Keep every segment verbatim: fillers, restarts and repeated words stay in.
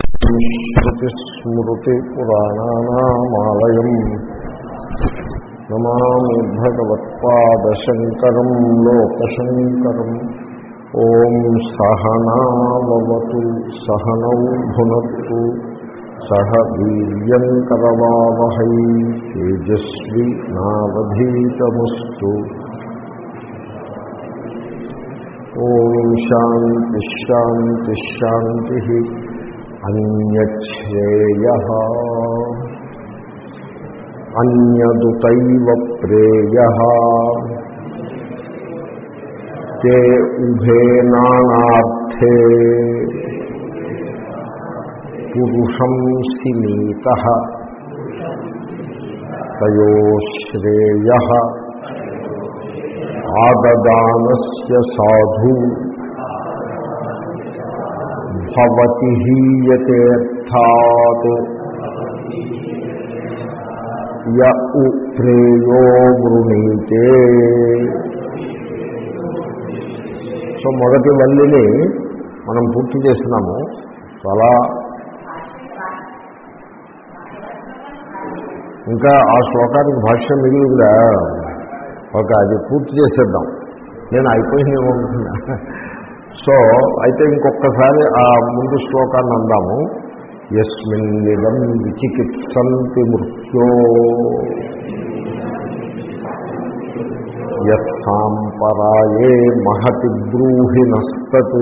श्रुतिस्मृतिपुराणानामालयम् नमामि भगवत्पादशङ्करम् लोकशङ्करम्। ॐ सहनावतु सहनौ भुनक्तु सह वीर्यङ्करवावहै तेजस्वी नावधीतमस्तु। ओम शांति शांति शांति। अन्यच्छ्रेयः अन्यदुतैव प्रेयः ते उभे नानार्थे पुरुषं सिनीतः तयोश्रेयः आददानस्य साधु भवति हीयतेऽर्थात् य उप्रेयो वृणीते। సో మొదటి వల్లిని మనం పూర్తి చేసినాము. చాలా ఇంకా ఆ శ్లోకానికి భాష్యం మిగిలిందా? ఓకే, అది పూర్తి చేసేద్దాం. నేను అయిపోయింది అనుకుంటున్నా. సో అయితే ఇంకొకసారి ఆ ముందు శ్లోకాన్ని అందాము. యస్మిన్నిదం విచికిత్సంతి మృత్యో యత్సాంపరాయే మహతి బ్రూహి నస్తత్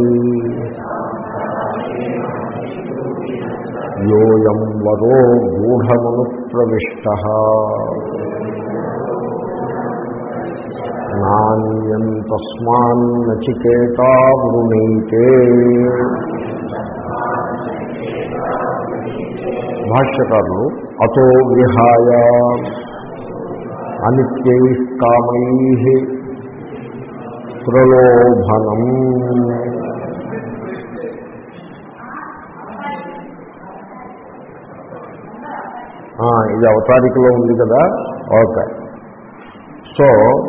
యోయం వరో గూఢమను ప్రవిష్టః నాణ్యం తస్మాన్నచికేతా వృణీతే. భాష్యకారులు అతో విహాయ అనిత్యైః కామైః ప్రలోభనం ఇది అవతారికలో ఉంది కదా. ఓకే, సో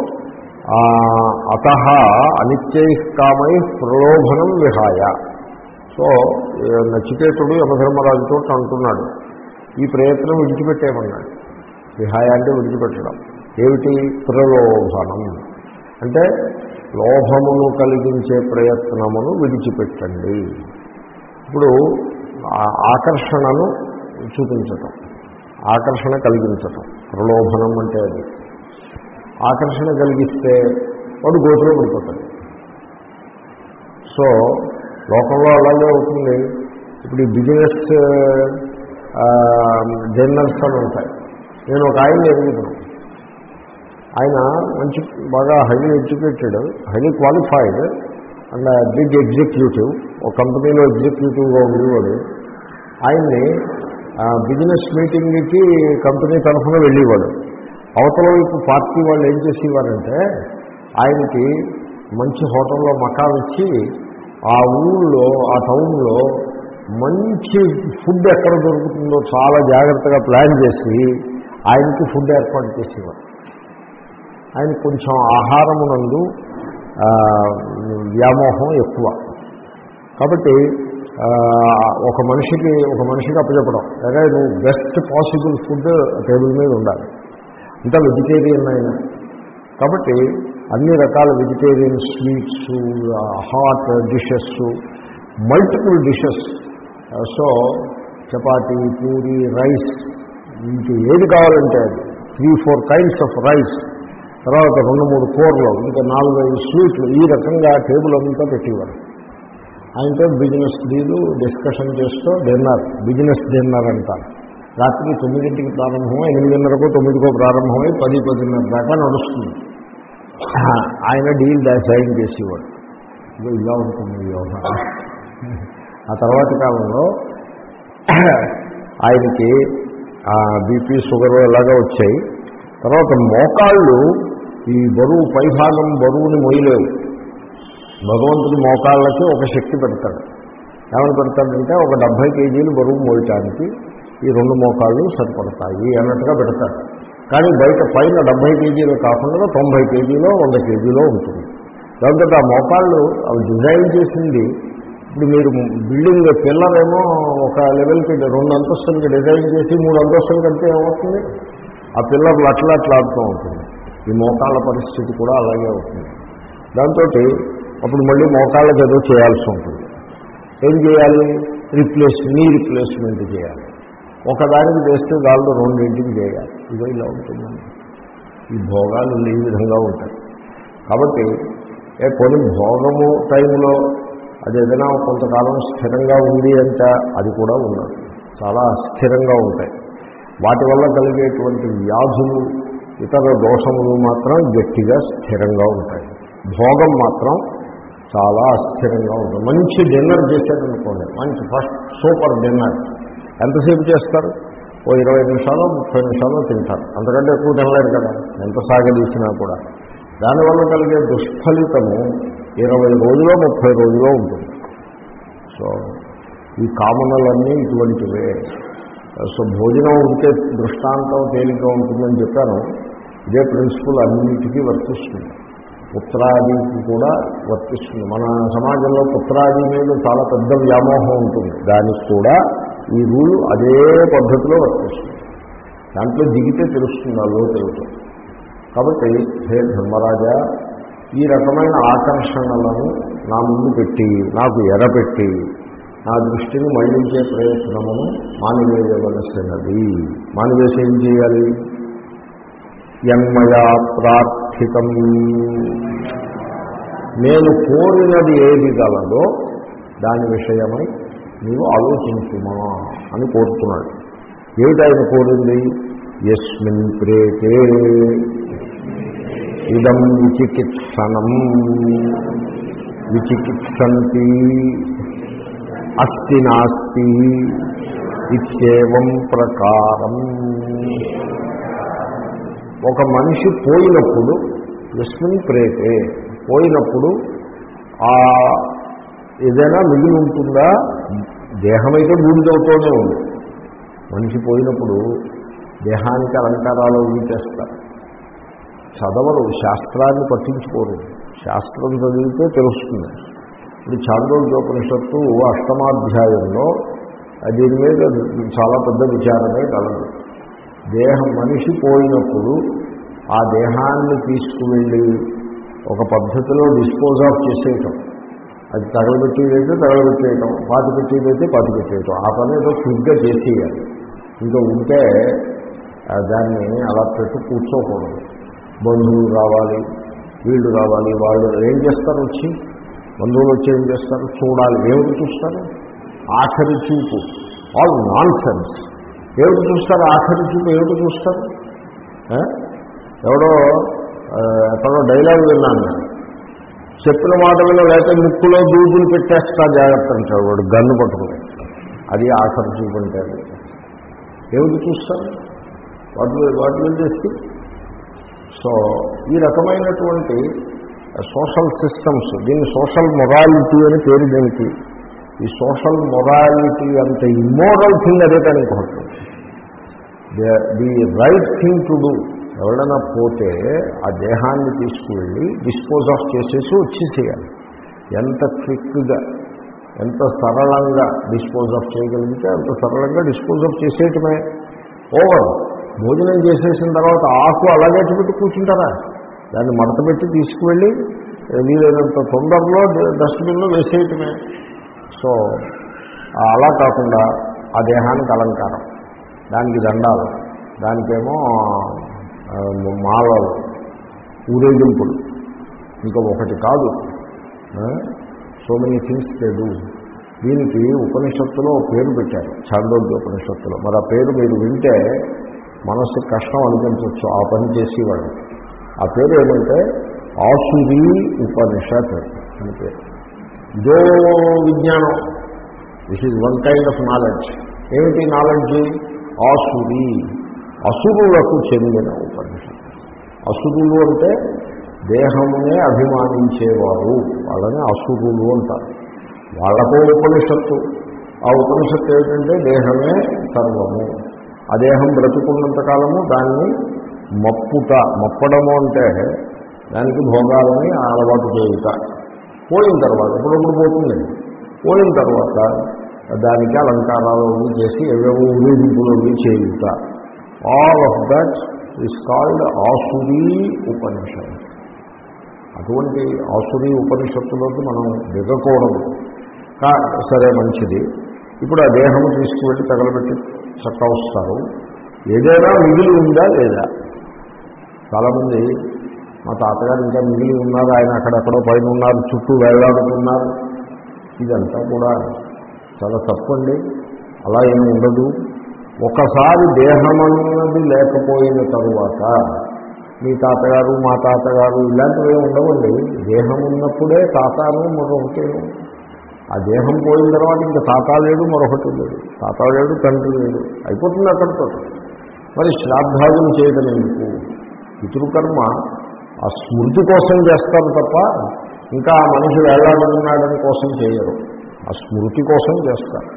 అతః అనిత్యైః కామైః ప్రలోభనం విహాయ. సో నచికేతుడు యమధర్మరాజుతో అంటున్నాడు, ఈ ప్రయత్నం విడిచిపెట్టేమన్నాడు. విహాయ అంటే విడిచిపెట్టడం. ఏమిటి? ప్రలోభనం అంటే లోభమును కలిగించే ప్రయత్నమును విడిచిపెట్టండి. ఇప్పుడు ఆకర్షణను చూపించటం, ఆకర్షణ కలిగించటం ప్రలోభనం అంటే. అది ఆకర్షణ కలిగిస్తే వాడు గోతులో పడిపోతాడు. సో లోకంలో అలాగే అవుతుంది. ఇప్పుడు ఈ బిజినెస్ జర్నల్స్ అని ఉంటాయి. నేను ఒక ఆయన ఎరుగుతాను. ఆయన మంచి బాగా highly educated, highly qualified and big executive. ఒక కంపెనీలో ఎగ్జిక్యూటివ్గా ఉండేవాడు. ఆయన్ని బిజినెస్ మీటింగ్కి కంపెనీ తరఫున వెళ్ళేవాడు. అవతల వైపు పార్టీ వాళ్ళు ఏం చేసేవారంటే ఆయనకి మంచి హోటల్లో మకాం ఇచ్చి ఆ ఊళ్ళో ఆ టౌన్లో మంచి ఫుడ్ ఎక్కడ దొరుకుతుందో చాలా జాగ్రత్తగా ప్లాన్ చేసి ఆయనకి ఫుడ్ ఏర్పాటు చేసేవారు. ఆయన కొంచెం ఆహారమునందు వ్యామోహం ఎక్కువ కాబట్టి ఒక మనిషికి ఒక మనిషికి అప్పచెప్పడం, అదే నువ్వు బెస్ట్ పాసిబుల్ ఫుడ్ టేబుల్ మీద ఉండాలి. అంతా వెజిటేరియన్ అయినా కాబట్టి అన్ని రకాల vegetarian sweets, hot dishes, multiple dishes. So chapati, puri, rice, ఇంక ఏది కావాలంటే అది three four kinds of rice, తర్వాత రెండు మూడు కూరలు, ఇంకా నాలుగైదు స్వీట్లు, ఈ రకంగా టేబుల్ అంతా పెట్టేవారు. ఆయనతో బిజినెస్ డీలు డిస్కషన్ చేస్తూ డిన్నర్, బిజినెస్ డిన్నర్ అంటారు. రాత్రి తొమ్మిదింటికి ప్రారంభమై ఎనిమిదిన్నరకో తొమ్మిదికో ప్రారంభమై పది పదిన్నర దాకా నడుస్తుంది. ఆయన డీల్ సైన్ చేసేవాడు. ఇలా ఉంటుంది యోగా. ఆ తర్వాత కాలంలో ఆయనకి బీపీ షుగర్ ఎలాగా వచ్చాయి. తర్వాత మోకాళ్ళు ఈ బరువు పైభాగం బరువుని మొయ్యలేవు. భగవంతుడి మోకాళ్ళకి ఒక శక్తి పెడతాడు. ఏమని పెడతాడంటే ఒక డెబ్భై కేజీలు బరువు మోయటానికి ఈ రెండు మోకాళ్ళు సరిపడతాయి అన్నట్టుగా పెడతాడు. కానీ బయట పైన డెబ్బై కేజీలు కాకుండా తొంభై కేజీలో వంద కేజీలో ఉంటుంది. దాంతో ఆ మోకాళ్ళు అవి డిజైన్ చేసింది ఇప్పుడు మీరు బిల్డింగ్ పిల్లర్ ఏమో ఒక లెవెల్కి రెండు అంతస్తులకి డిజైన్ చేసి మూడు అంతస్తులు కడితే ఏమవుతుంది? ఆ పిల్లర్లు అట్లా అట్లా ఆడుతూ ఉంటుంది. ఈ మోకాళ్ళ పరిస్థితి కూడా అలాగే అవుతుంది. దాంతో అప్పుడు మళ్ళీ మోకాళ్ళకి ఏదో చేయాల్సి ఉంటుంది. ఏం చేయాలి? రిప్లేస్ నీ రిప్లేస్మెంట్ చేయాలి. ఒకదానికి చేస్తే దాంట్లో రెండింటికి చేయాలి. ఇదో ఇలా ఉంటుందండి. ఈ భోగాలు ఈ విధంగా ఉంటాయి. కాబట్టి ఏ కొన్ని భోగము టైంలో అది ఏదైనా కొంతకాలం స్థిరంగా ఉంది అంటే అది కూడా ఉండదు. చాలా అస్థిరంగా ఉంటాయి. వాటి వల్ల కలిగేటువంటి వ్యాధులు ఇతర దోషములు మాత్రం గట్టిగా స్థిరంగా ఉంటాయి. భోగం మాత్రం చాలా అస్థిరంగా ఉంటుంది. మంచి డిన్నర్ చేశారనుకోండి, మంచి ఫస్ట్ సూపర్ డిన్నర్ ఎంతసేపు చేస్తారు? ఓ ఇరవై నిమిషాలు ముప్పై నిమిషాలు తింటారు. అంతకంటే ఎక్కువ తినలేరు కదా, ఎంత సాగదీసినా కూడా. దానివల్ల కలిగే దుష్ఫలితము ఇరవై రోజులో ముప్పై రోజులో ఉంటుంది. సో ఈ కామనలన్నీ ఇటువంటివే. సో భోజనం ఉంటే దృష్టాంతం తేలిగ్గా ఉంటుందని చెప్పాను. ఇదే ప్రిన్సిపల్ అన్నిటికీ వర్తిస్తుంది. పుత్రాదికి కూడా వర్తిస్తుంది. మన సమాజంలో పుత్రాది మీద చాలా పెద్ద వ్యామోహం ఉంటుంది. దానికి కూడా ఈ రూలు అదే పద్ధతిలో వర్తిస్తుంది. దాంట్లో దిగితే తెలుస్తుంది ఆ లోతు. కాబట్టి హే ధర్మరాజా, ఈ రకమైన ఆకర్షణలను నా ముందు పెట్టి నాకు ఎరపెట్టి నా దృష్టిని మళ్లించే ప్రయత్నమును మానివేయవలసినది. మానివేసి ఏం చేయాలి? యన్మయా ప్రార్థితం, నేను కోరినది ఏది గలదో దాని విషయమై నీవు ఆలోచించుమా అని కోరుతున్నాడు. ఏమిటి ఆయన కోరింది? యస్మిన్ ప్రేతే ఇదం విచికిత్సనం విచికిత్సంతి అస్తి నాస్తి ఇత్యేవం ప్రకారం. ఒక మనిషి పోయినప్పుడు, యస్మిన్ ప్రేతే పోయినప్పుడు ఆ ఏదైనా మిగిలి ఉంటుందా? దేహమైతే బూడిదవుతూనే ఉంది. మనిషి పోయినప్పుడు దేహానికి అలంకారాలు చేస్తారు. చదవరు, శాస్త్రాన్ని పట్టించుకోరు. శాస్త్రం చదివితే తెలుస్తుంది. ఇప్పుడు ఛాందోగ్యోపనిషత్తు అష్టమాధ్యాయంలో దీని మీద చాలా పెద్ద విచారమే కలదు. దేహం మనిషి పోయినప్పుడు ఆ దేహాన్ని తీసుకువెళ్ళి ఒక పద్ధతిలో డిస్పోజ్ ఆఫ్ చేసేయటం, అది తగలబెట్టేదైతే తగలబెట్టేయటం, పాతి పెట్టేదైతే పాతి పెట్టేయటం, ఆ పని ఏదో ఫుడ్గా చేసేయాలి. ఇంకా ఉంటే దాన్ని అలా పెట్టు కూర్చోకూడదు. బంధువులు రావాలి, వీళ్ళు రావాలి, వాళ్ళు ఏం చేస్తారు? వచ్చి బంధువులు వచ్చి ఏం చేస్తారు? చూడాలి. ఏమిటి చూస్తారు? ఆఖరి చూపు. All nonsense. ఏమిటి చూస్తారు? ఆఖరి చూపు ఏమిటి చూస్తారు? ఎవడో ఎక్కడో డైలాగ్ విన్నాను నేను. చెప్పిన మాటల్లో లేకపోతే ముక్కులో దూదులు పెట్టేస్తా జాగ్రత్త అంటాడు వాడు గన్ను పట్టుకుని. అది ఆఖరి చూపు అంటే. ఏమిటి చూస్తారు? వాటి వాటి మీద చేసి. సో ఈ రకమైనటువంటి సోషల్ సిస్టమ్స్, దీన్ని సోషల్ మొరాలిటీ అని పేరు. దీనికి ఈ సోషల్ మొరాలిటీ అంత ఇమ్మోరల్ థింగ్ అదే కానీ ఇంకొకటి. The right thing to do. ఎవరైనా పోతే ఆ దేహాన్ని తీసుకువెళ్ళి డిస్పోజ్ ఆఫ్ చేసేసి వచ్చేసేయాలి. ఎంత క్విక్గా, ఎంత సరళంగా డిస్పోజ్ ఆఫ్ చేయగలిగితే అంత సరళంగా డిస్పోజ్ ఆఫ్ చేసేయటమే. ఓవర్. భోజనం చేసేసిన తర్వాత ఆకు అలాగే పెట్టి కూర్చుంటారా? దాన్ని మడత పెట్టి తీసుకువెళ్ళి వీలైనంత తొందరలో డస్ట్బిన్లో వేసేయటమే. సో అలా కాకుండా ఆ దేహానికి అలంకారం, దానికి దండాలు, దానికేమో మాలలు, ఊరేగింపులు, ఇంకా ఒకటి కాదు. సో మెనీ థింగ్స్ లేదు. దీనికి ఉపనిషత్తులో పేరు పెట్టారు, ఛాందోగ్య ఉపనిషత్తులో. మరి ఆ పేరు మీరు వింటే మనస్సు కష్టం అనిపించవచ్చు ఆ పని చేసేవాడు. ఆ పేరు ఏమంటే ఆసురీ ఉపనిషత్ అని పేరు. ఇదో విజ్ఞానం. This is one kind of knowledge. ఏమిటి నాలెడ్జ్? ఆసురీ, అసురులకు చెందిన ఉపనిషత్తు. అసురులు అంటే దేహమునే అభిమానించేవారు, వాళ్ళని అసురులు అంటారు. వాళ్ళకో ఉపనిషత్తు. ఆ ఉపనిషత్తు ఏమిటంటే దేహమే సర్వము. ఆ దేహం బ్రతుకున్నంతకాలము దాన్ని మప్పుట, మప్పడము అంటే దానికి భోగాలని అలవాటు చేయుట. పోయిన తర్వాత ఎప్పుడప్పుడు పోతుంది. పోయిన తర్వాత దానికి అలంకారాలు చేసి ఏవేవో ఊరేగింపులు చేయుట. All of that is called ఆసురీ ఉపనిషత్. అటువంటి ఆసురీ ఉపనిషత్తులోకి మనం దిగకూడదు. సరే, మంచిది. ఇప్పుడు ఆ దేహము తీసుకువెళ్ళి తగలబెట్టి చక్క వస్తారు. ఏదైనా మిగిలి ఉందా లేదా? చాలామంది మా తాతగారు ఇంకా మిగిలి ఉన్నారు, ఆయన అక్కడెక్కడో పైన ఉన్నారు, చుట్టూ వేలాడుతున్నారు. ఇదంతా కూడా చాలా తప్పండి. అలా ఏమి ఉండదు. ఒకసారి దేహమన్నది లేకపోయిన తరువాత మీ తాతగారు మా తాతగారు ఇలాంటివి ఉండవండి. దేహం ఉన్నప్పుడే తాతాను మరొకటేను. ఆ దేహం పోయిన తర్వాత ఇంకా తాత లేడు, మరొకటి లేదు. తాత లేడు, తండ్రి లేడు, అయిపోతుంది అక్కడితో. మరి శ్రాద్ధాదులు చేయడం ఎందుకు? పితృకర్మ ఆ స్మృతి కోసం చేస్తారు తప్ప ఇంకా ఆ మనిషి వేలాడుతున్నాడని కోసం చేయరు. ఆ స్మృతి కోసం చేస్తారు.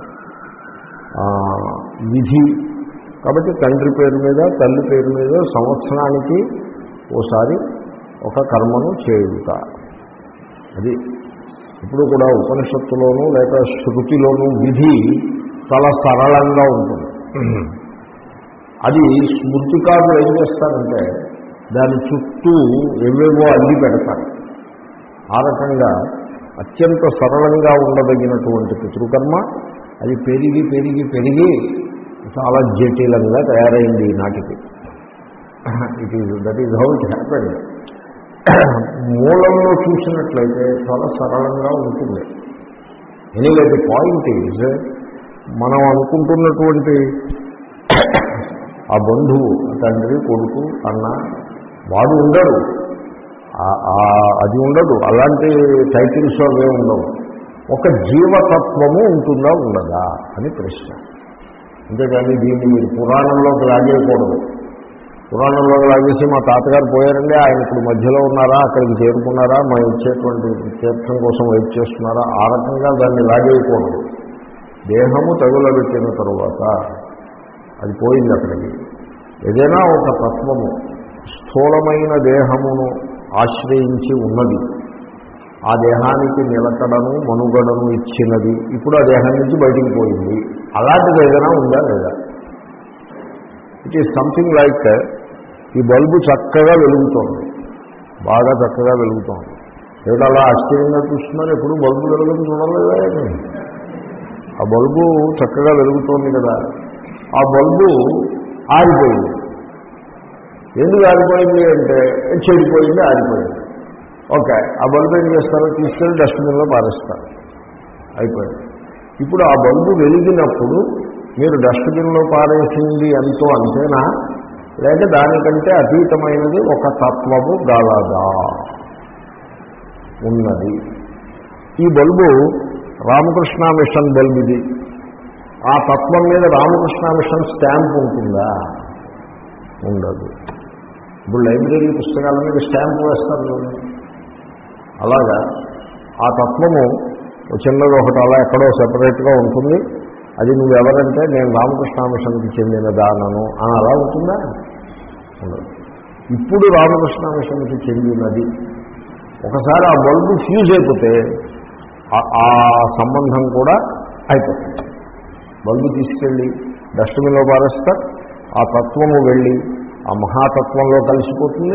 విధి కాబట్టి తండ్రి పేరు మీద తల్లి పేరు మీద సంవత్సరానికి ఓసారి ఒక కర్మను చేయుట. అది ఇప్పుడు కూడా ఉపనిషత్తులోనూ లేక శృతిలోనూ విధి చాలా సరళంగా ఉంటుంది. అది స్మృతికారులు ఏం చేస్తారంటే దాని చుట్టూ ఎవేవో అల్లి పెడతారు. ఆ రకంగా అత్యంత సరళంగా ఉండదగినటువంటి పితృకర్మ అది పెరిగి పెరిగి పెరిగి చాలా జటిలంగా తయారైంది ఈనాటికి. It is that is how it happened. మూలంలో చూసినట్లయితే చాలా సరళంగా ఉంటుంది. ఎనీవే ది పాయింట్ ఈజ్ మనం అనుకుంటున్నటువంటి ఆ బంధువు తండ్రి కొడుకు అన్న వాడు ఉండడు, అది ఉండదు. అలాంటి టైటిల్స్ అవే ఉండవు. ఒక జీవతత్వము ఉంటుందా ఉండదా అని ప్రశ్న. అంతేకాని దీన్ని మీరు పురాణంలోకి లాగేయకూడదు. పురాణంలోకి లాగేసి మా తాతగారు పోయారండి, ఆయన ఇప్పుడు మధ్యలో ఉన్నారా, అక్కడికి చేరుకున్నారా, మా ఇచ్చేటువంటి తీర్థం కోసం వెయిట్ చేస్తున్నారా, ఆ రకంగా దాన్ని లాగేయకూడదు. దేహము తగులబెట్టిన తరువాత అది పోయింది అక్కడికి. ఏదైనా ఒక తత్వము స్థూలమైన దేహమును ఆశ్రయించి ఉన్నది, ఆ దేహానికి నిలకడను మనుగడను ఇచ్చినది, ఇప్పుడు ఆ దేహం నుంచి బయటికి పోయింది. అలాంటిది ఏదైనా ఉందా లేదా? ఇట్ ఈజ్ సంథింగ్ లైక్ ఈ బల్బు చక్కగా వెలుగుతోంది, బాగా చక్కగా వెలుగుతోంది. ఏమిటి అలా ఆశ్చర్యంగా చూస్తున్నారు? ఎప్పుడు బల్బు వెలుగుని చూడలేదా? ఆ బల్బు చక్కగా వెలుగుతోంది కదా, ఆ బల్బు ఆరిపోయింది. ఎందుకు ఆరిపోయింది అంటే చెడిపోయింది, ఆరిపోయింది. ఓకే, ఆ బల్బు ఏం చేస్తారో తీసుకెళ్ళి డస్ట్బిన్లో పారేస్తారు, అయిపోయింది. ఇప్పుడు ఆ బల్బు వెలిగినప్పుడు మీరు డస్ట్బిన్లో పారేసింది ఎంతో అంతేనా, లేక దానికంటే అతీతమైనది ఒక తత్వము గలదా? ఉన్నది. ఈ బల్బు రామకృష్ణ మిషన్ బల్బు. ఇది ఆ తత్వం మీద రామకృష్ణ మిషన్ స్టాంప్ ఉంటుందా? ఉండదు. ఇప్పుడు లైబ్రరీ పుస్తకాల మీద స్టాంప్ వేస్తారు. అలాగా ఆ తత్వము చిన్నది ఒకటి అలా ఎక్కడో సెపరేట్గా ఉంటుంది. అది నువ్వెవరంటే నేను రామకృష్ణ మిషన్కి చెందిన దానను అని అలా ఉంటుందా? ఉండదు. ఇప్పుడు రామకృష్ణ మిషన్కి చెందినది. ఒకసారి ఆ బల్బు ఫ్యూజ్ అయిపోతే ఆ సంబంధం కూడా అయిపోతుంది. బల్బు తీసుకెళ్ళి డస్ట్బిన్లో పారేస్తా, ఆ తత్వము వెళ్ళి ఆ మహాతత్వంలో కలిసిపోతుంది.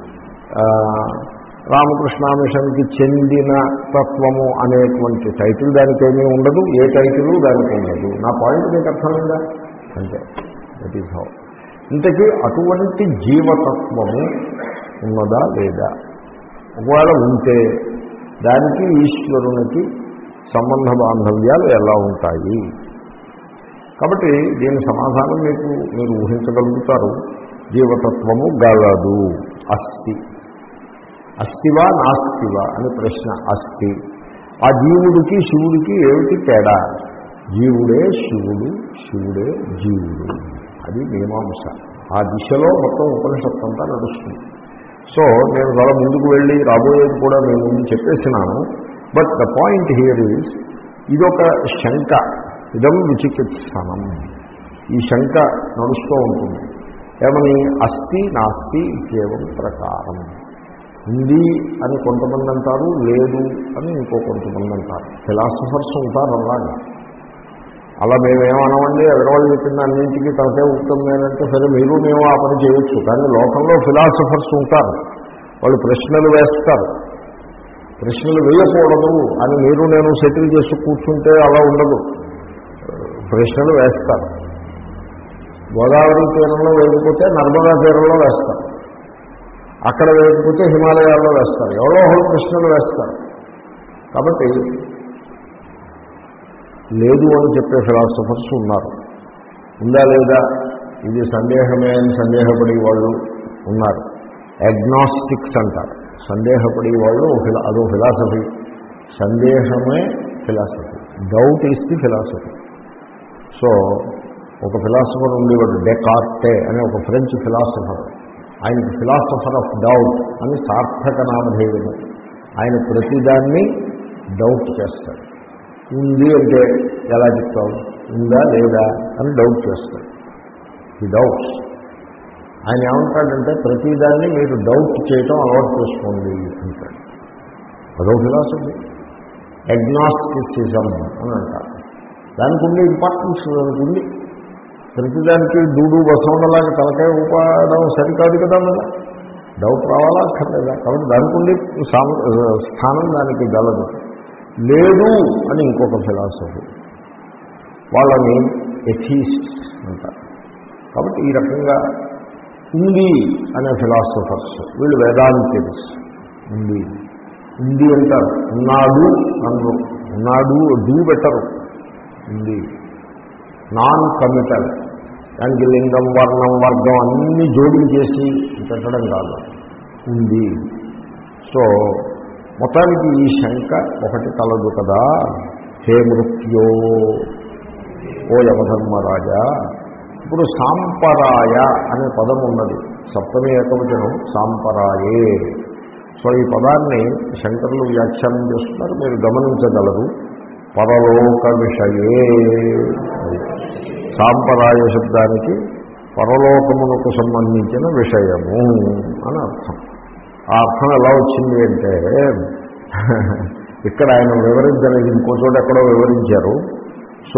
రామకృష్ణ మిషన్కి చెందిన తత్వము అనేటువంటి టైటిల్ దానికి ఏమీ ఉండదు, ఏ టైటిల్ దానికి ఉండదు. నా పాయింట్ మీకు అర్థమైందా? అంటే దట్ ఈజ్ హౌ. ఇంతకీ అటువంటి జీవతత్వము ఉన్నదా లేదా? ఒకవేళ ఉంటే దానికి ఈశ్వరునికి సంబంధ బాంధవ్యాలు ఎలా ఉంటాయి? కాబట్టి దీని సమాధానం మీకు మీరు ఊహించగలుగుతారు. జీవతత్వము గలదు, అస్తి. అస్తివా నాస్తివా అని ప్రశ్న. అస్తి. ఆ జీవుడికి శివుడికి ఏమిటి తేడా? జీవుడే శివుడు, శివుడే జీవుడు. అది మీమాంస. ఆ దిశలో మొత్తం ఉపనిషత్తు అంతా నడుస్తుంది. సో నేను చాలా ముందుకు వెళ్ళి రాబోయేది కూడా నేను ముందు చెప్పేసినాను. But the point here is, ఇదొక శంక, ఇదం విచికిత్సనం. ఈ శంక నడుస్తూ ఉంటుంది. ఏమని? అస్తి నాస్తి ఇత్యేవం ప్రకారం. ఉంది అని కొంతమంది అంటారు, లేదు అని ఇంకో కొంతమంది అంటారు. ఫిలాసఫర్స్ ఉంటారు అలాగే. అలా మేమేమనమండి, ఎదరవాళ్ళు చెప్పింది అన్నింటికీ తనకే ఉంటుంది అంటే సరే మీరు మేము ఆ పని చేయొచ్చు. కానీ లోకంలో ఫిలాసఫర్స్ ఉంటారు, వాళ్ళు ప్రశ్నలు వేస్తారు. ప్రశ్నలు వేయకూడదు అని మీరు నేను సెటిల్ చేసి కూర్చుంటే అలా ఉండదు, ప్రశ్నలు వేస్తారు. గోదావరి తీరంలో వేయకపోతే నర్మదా తీరంలో వేస్తారు, అక్కడ వేయకపోతే హిమాలయాల్లో వేస్తారు, ఎవరో ఒకరు ప్రశ్నలు వేస్తారు. కాబట్టి లేదు అని చెప్పే ఫిలాసఫర్స్ ఉన్నారు. ఉందా లేదా ఇది సందేహమే అని సందేహపడే వాళ్ళు ఉన్నారు. అగ్నాస్టిక్స్ అంటారు, సందేహపడే వాళ్ళు అదో ఫిలాసఫీ. సందేహమే philosophy, doubt is the philosophy. So ఒక ఫిలాసఫర్ ఉండేవాడు డెకార్టే అనే ఒక ఫ్రెంచ్ ఫిలాసఫర్. ఆయనకి ఫిలాసఫర్ ఆఫ్ డౌట్ అని సార్థక నామధేయము. ఆయన ప్రతిదాన్ని డౌట్ చేస్తాడు. ఉంది అంటే ఎలా చెప్తావు, ఉందా లేదా అని డౌట్ చేస్తాడు. ఈ డౌట్స్ ఆయన ఏమంటాడంటే ప్రతిదాన్ని మీరు డౌట్ చేయటం అలవాటు చేసుకోండి అంటాడు. అదో ఫిలాసఫీ. అగ్నాస్టిసిజం అని అంటారు. దానికి ఉండే ఇంపార్టెన్స్ దానికి ఉంది. ప్రతిదానికి దూడు బసవడలాగా తలకాయ ఊపడం సరికాదు కదా, మళ్ళీ డౌట్ రావాలా అక్కర్లేదా? కాబట్టి దానికి ఉండే స్థానం దానికి గలదు. లేదు అని ఇంకొక ఫిలాసఫీ, వాళ్ళని ఎథీస్ట్ అంటారు. కాబట్టి ఈ రకంగా ఉంది అనే ఫిలాసఫర్స్ వీళ్ళు వేదాంతిస్. ఉంది ఉంది అంటారు, ఉన్నాడు అన్ను, ఉన్నాడు డూ బెటరు. ఉంది నాన్ కమిటల్, దానికి లింగం వర్ణం వర్గం అన్నీ జోడించేసి పెట్టడం కాదు, ఉంది. సో మొత్తానికి ఈ శంక ఒకటి కలదు కదా. హే మృత్యో ఓ యమధర్మరాజా. ఇప్పుడు సాంపరాయ అనే పదం ఉన్నది, సప్తమి ఏకవచనం సాంపరాయే. సో ఈ పదాన్ని శంకరులు వ్యాఖ్యానం చేస్తున్నారు, మీరు గమనించగలరు. పరలోక విషయే, సాంపరాయ శబ్దానికి పరలోకమునకు సంబంధించిన విషయము అని అర్థం. ఆ అర్థం ఎలా వచ్చింది అంటే ఇక్కడ ఆయన వివరించలేదు, ఇంకో చోట ఎక్కడో వివరించారు. సో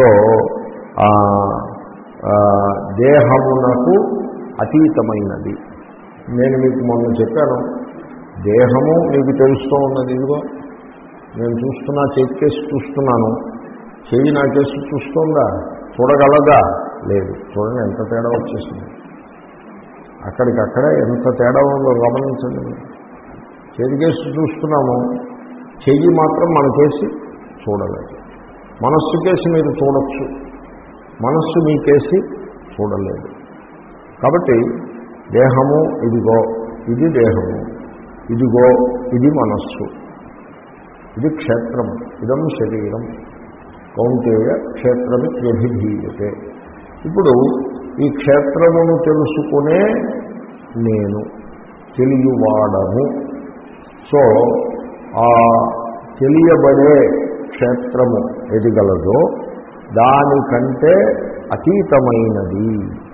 దేహమునకు అతీతమైనది. నేను మీకు మొన్న చెప్పాను, దేహము మీకు తెలుస్తూ ఉన్నది. ఇదిగో నేను చూస్తున్నా, చేతికేసి చూస్తున్నాను, చెయ్యి నా కేసు చూస్తుందా, చూడగలదా? లేదు. చూడండి ఎంత తేడా వచ్చేసింది, అక్కడికక్కడే ఎంత తేడా ఉందో గమనించండి. చేతికేసి చూస్తున్నాము, చెయ్యి మాత్రం మన కేసి చూడలేదు. మనస్సు కేసి మీరు చూడొచ్చు, మనస్సు మీ కేసి చూడలేదు. కాబట్టి దేహము ఇదిగో, ఇది దేహము, ఇదిగో ఇది మనస్సు, ఇది క్షేత్రము, ఇదం శరీరం, కౌంతేయ క్షేత్రమిత్యభిధీయతే. ఇప్పుడు ఈ క్షేత్రమును తెలుసుకునే నేను తెలియవాడను. సో ఆ తెలియబడే క్షేత్రము ఏది గలదో దానికంటే అతీతమైనది.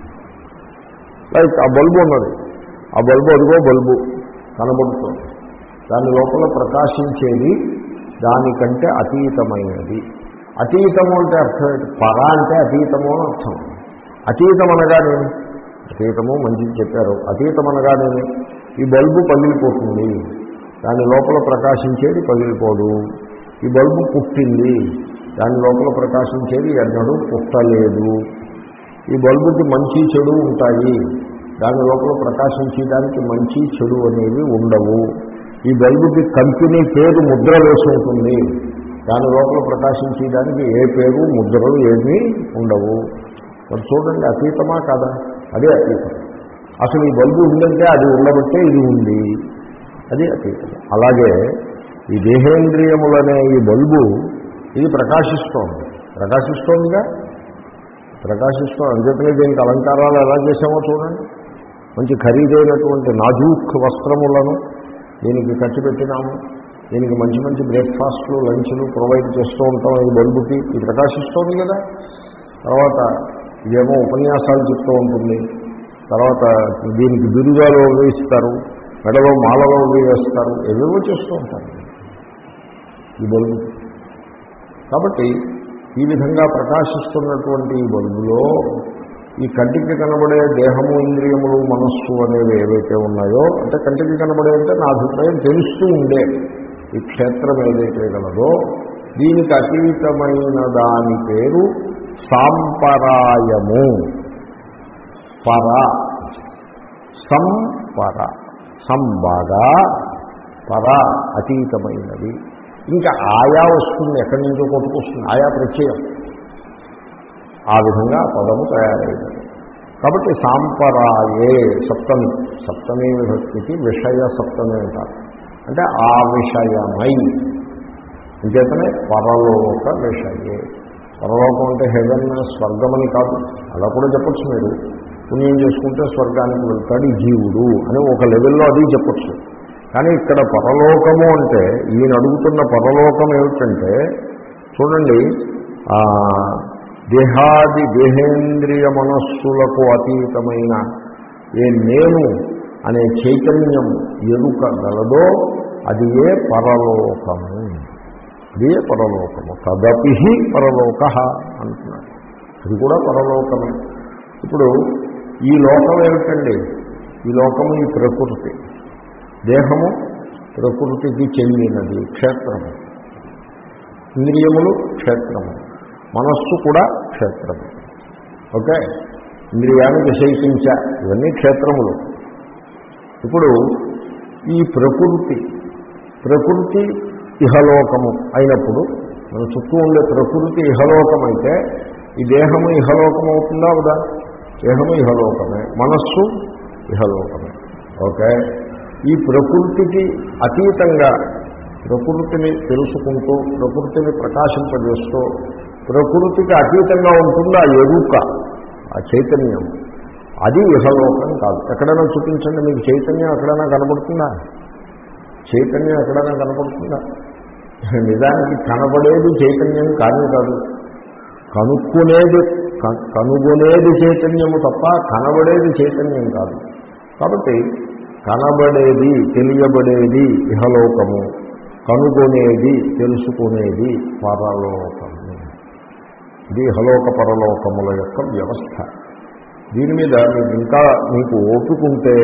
లైక్ ఆ బల్బు ఉన్నది, ఆ బల్బు అదిగో బల్బు కనబడుతుంది, దాని లోపల ప్రకాశించేది దానికంటే అతీతమైనది. అతీతము అంటే అర్థం ఏంటి? పర అంటే అతీతము అని అర్థం. అతీతం అనగానే, అతీతము మంచిది చెప్పారు, అతీతం అనగానే ఈ బల్బు పగిలిపోతుంది, దాని లోపల ప్రకాశించేది పగిలిపోదు. ఈ బల్బు పుట్టింది, దాని లోపల ప్రకాశించేది ఎన్నడూ పుట్టలేదు. ఈ బల్బుకి మంచి చెడు ఉంటాయి, దాని లోపల ప్రకాశించడానికి మంచి చెడు అనేవి ఉండవు. ఈ బల్బుకి కంపెనీ పేరు ముద్ర వేసి ఉంటుంది, దాని లోపల ప్రకాశించడానికి ఏ పేరు ముద్రలు ఏమీ ఉండవు. మరి చూడండి, అతీతమా కాదా? అదే అతీతం. అసలు ఈ బల్బు ఉందంటే అది ఉండబట్టే ఇది ఉంది, అది అతీతం. అలాగే ఈ దేహేంద్రియములనే ఈ బల్బు ఇది ప్రకాశిస్తోంది, ప్రకాశిస్తోందిగా ప్రకాశిస్తోంది. అంచేతనే దీనికి అలంకారాలు ఎలా చేసామో చూడండి. మంచి ఖరీదైనటువంటి నాజూక్ వస్త్రములను దీనికి కట్టిపెట్టినాము, దీనికి మంచి మంచి బ్రేక్ఫాస్ట్లు లంచ్లు ప్రొవైడ్ చేస్తూ ఉంటాం. ఈ బల్బుకి ఇది ప్రకాశిస్తోంది కదా. తర్వాత ఇదేమో ఉపన్యాసాలు చెప్తూ ఉంటుంది, తర్వాత దీనికి బిరుదాలు ఇస్తారు, మెడలో మాలలో వేస్తారు, ఏవేవో చేస్తూ ఉంటారు ఈ బల్బు. కాబట్టి ఈ విధంగా ప్రకాశిస్తున్నటువంటి ఈ బల్బులో ఈ కంటికి కనబడే దేహము, ఇంద్రియములు, మనస్సు అనేవి ఏవైతే ఉన్నాయో, అంటే కంటికి కనబడే అంటే నా అభిప్రాయం తెలుస్తూ ఉండే ఈ క్షేత్రం ఏదైతే గలదో దీనికి అతీతమైన దాని పేరు సాంపరాయము. పర సంపర, సంబాగా పర అతీతమైనది. ఇంకా ఆయా వస్తుంది, ఎక్కడి నుంచో కొట్టుకొస్తుంది, ఆయా ప్రత్యయం. ఆ విధంగా పదము తయారైంది. కాబట్టి సాంపరాయే సప్తమి, సప్తమి విభక్తికి విషయ సప్తమి అంటారు. అంటే ఆ విషయమై, అంచేతనే పరలోక విషయే. పరలోకం అంటే హెవెన్, స్వర్గమని కాదు, అలా కూడా చెప్పచ్చు. మీరు పుణ్యం చేసుకుంటే స్వర్గానికి వెళ్తాడు ఈ జీవుడు అని ఒక లెవెల్లో అది చెప్పచ్చు. కానీ ఇక్కడ పరలోకము అంటే ఈయన అడుగుతున్న పరలోకం ఏమిటంటే, చూడండి, దేహాది దేహేంద్రియ మనస్సులకు అతీతమైన ఏ నేను అనే చైతన్యం ఎరుక గలదో అది ఏ పరలోకము, అది ఏ పరలోకము. తదపి పరలోక అంటున్నాడు, అది కూడా పరలోకమే. ఇప్పుడు ఈ లోకం ఏమిటండి? ఈ లోకము ఈ ప్రకృతి. దేహము ప్రకృతికి చెందినది, క్షేత్రము. ఇంద్రియములు క్షేత్రము, మనస్సు కూడా క్షేత్రము. ఓకే, ఇంద్రియాన్ని విషయించ, ఇవన్నీ క్షేత్రములు. ఇప్పుడు ఈ ప్రకృతి ప్రకృతి ఇహలోకము అయినప్పుడు, మన చుట్టూ ఉండే ప్రకృతి ఇహలోకమైతే ఈ దేహము ఇహలోకం అవుతుందా అవుదా? దేహము ఇహలోకమే, మనస్సు ఇహలోకమే. ఓకే, ఈ ప్రకృతికి అతీతంగా ప్రకృతిని తెలుసుకుంటూ ప్రకృతిని ప్రకాశింపజేస్తూ ప్రకృతికి అతీతంగా ఉంటుందా ఎరుక, ఆ చైతన్యం, అది ఇహలోకం కాదు. ఎక్కడైనా చూపించండి మీకు చైతన్యం ఎక్కడైనా కనబడుతుందా? చైతన్యం ఎక్కడైనా కనబడుతుందా? నిజానికి కనబడేది చైతన్యం కానీ కాదు, కనుక్కునేది కనుగొనేది చైతన్యము తప్ప కనబడేది చైతన్యం కాదు. కాబట్టి కనబడేది తెలియబడేది ఇహలోకము, కనుగొనేది తెలుసుకునేది పరలోకము. ఇది ఇహలోక పరలోకముల యొక్క వ్యవస్థ. దీని మీద మీకు ఇంకా మీకు ఓపికంటే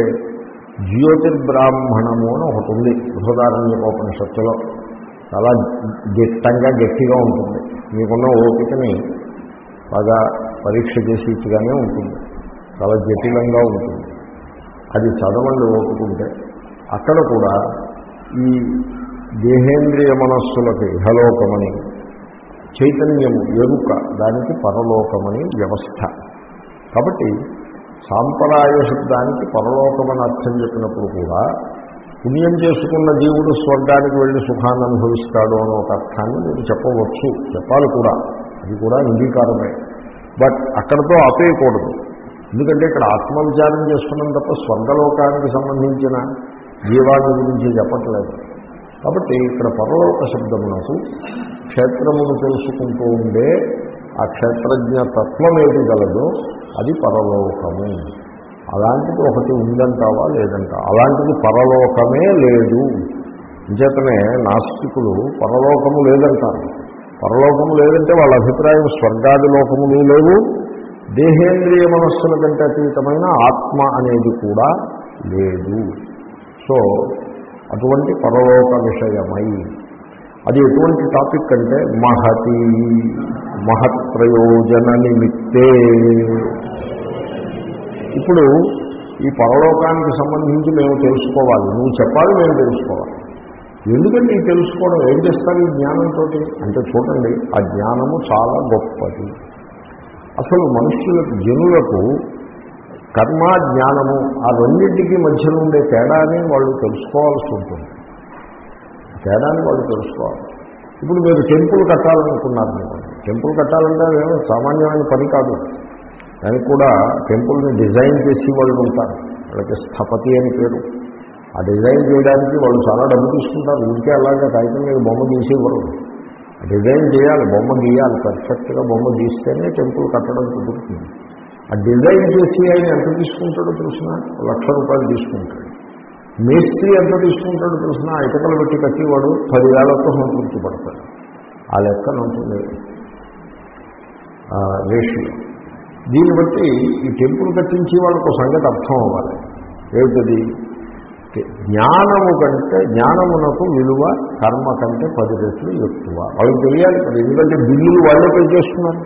జ్యోతిర్బ్రాహ్మణము అని ఒకటి ఉంది బృహదారణ్యోపనిషత్తులో. చాలా దిట్టంగా గట్టిగా ఉంటుంది. మీకున్న ఓపికని బాగా పరీక్ష చేసి ఇచ్చిగానే ఉంటుంది, చాలా జటిలంగా ఉంటుంది. అది చదవండి ఓపుకుంటే. అక్కడ కూడా ఈ దేహేంద్రియ మనస్సులకి ఇహలోకమని, చైతన్యము ఎరుక దానికి పరలోకమని వ్యవస్థ. కాబట్టి సాంప్రదాయ శబ్దానికి పరలోకమని అర్థం చెప్పినప్పుడు కూడా పుణ్యం చేసుకున్న జీవుడు స్వర్గానికి వెళ్ళి సుఖాన్ని అనుభవిస్తాడు అని ఒక అర్థాన్ని మీరు చెప్పవచ్చు, చెప్పాలి కూడా, అది కూడా అంగీకారమే. బట్ అక్కడతో ఆపేయకూడదు. ఎందుకంటే ఇక్కడ ఆత్మవిచారం చేస్తున్నాం తప్ప స్వర్గలోకానికి సంబంధించిన జీవాన్ని గురించి చెప్పట్లేదు. కాబట్టి ఇక్కడ పరలోక శబ్దమునకు క్షేత్రమును తెలుసుకుంటూ ఉండే ఆ క్షేత్రజ్ఞ తత్వం ఏది గలదో అది పరలోకము. అలాంటిది ఒకటి ఉందంటావా లేదంట? అలాంటిది పరలోకమే లేదు. అంచేతనే నాస్తికులు పరలోకము లేదంటారు. పరలోకము లేదంటే వాళ్ళ అభిప్రాయం స్వర్గాది లోకములు లేవు, దేహేంద్రియ మనస్సుల కంటే అతీతమైన ఆత్మ అనేది కూడా లేదు. సో అటువంటి పరలోక విషయమై, అది ఎటువంటి టాపిక్ అంటే మహతి మహత్ ప్రయోజన నిమిత్తే. ఇప్పుడు ఈ పరలోకానికి సంబంధించి మేము తెలుసుకోవాలి, నువ్వు చెప్పాలి, మేము తెలుసుకోవాలి. ఎందుకంటే ఈ తెలుసుకోవడం ఏం చేస్తారు ఈ జ్ఞానంతో అంటే, చూడండి, ఆ జ్ఞానము చాలా గొప్పది. అసలు మనుష్యులకు, జనులకు కర్మ జ్ఞానము ఆ రెండింటికి మధ్యలో ఉండే తేడాని వాళ్ళు తెలుసుకోవాల్సి ఉంటుంది. తేడాన్ని వాళ్ళు తెలుసుకోవాలి. ఇప్పుడు మీరు టెంపుల్ కట్టాలనుకున్నారు, టెంపుల్ కట్టాలంటే అదేమో సామాన్యమైన పని కాదు. దానికి కూడా టెంపుల్ని డిజైన్ చేసి వాళ్ళు ఉంటారు, వాళ్ళకి స్థపతి అని పేరు. ఆ డిజైన్ చేయడానికి వాళ్ళు చాలా డబ్బు తీసుకుంటారు. ఇంకే అలాగే కాగితం మీద బొమ్మ గీసేవారు. డిజైన్ చేయాలి, బొమ్మ గీయాలి, పర్ఫెక్ట్గా బొమ్మ గీస్తేనే టెంపుల్ కట్టడం కుదురుతుంది. ఆ డిజైన్ చేసి ఆయన ఎంత తీసుకుంటాడో తెలిసిన లక్ష రూపాయలు తీసుకుంటాడు. మేస్త్రి ఎంత తీసుకుంటాడో తెలిసిన ఇటుకలు పెట్టి కట్టేవాడు పదివేలతో సంతృప్తి పడతాడు. ఆ లెక్కన ఉంటుంది రేషియో. దీన్ని బట్టి ఈ టెంపుల్ కట్టించి వాళ్ళకు సంగతి అర్థం అవ్వాలి. ఏమిటది? జ్ఞానము కంటే జ్ఞానమునకు విలువ కర్మ కంటే పది రెట్లు ఎక్కువ. వాళ్ళకి తెలియాలి కదా, ఎందుకంటే బిల్లులు వాళ్ళే పే చేస్తున్నారు.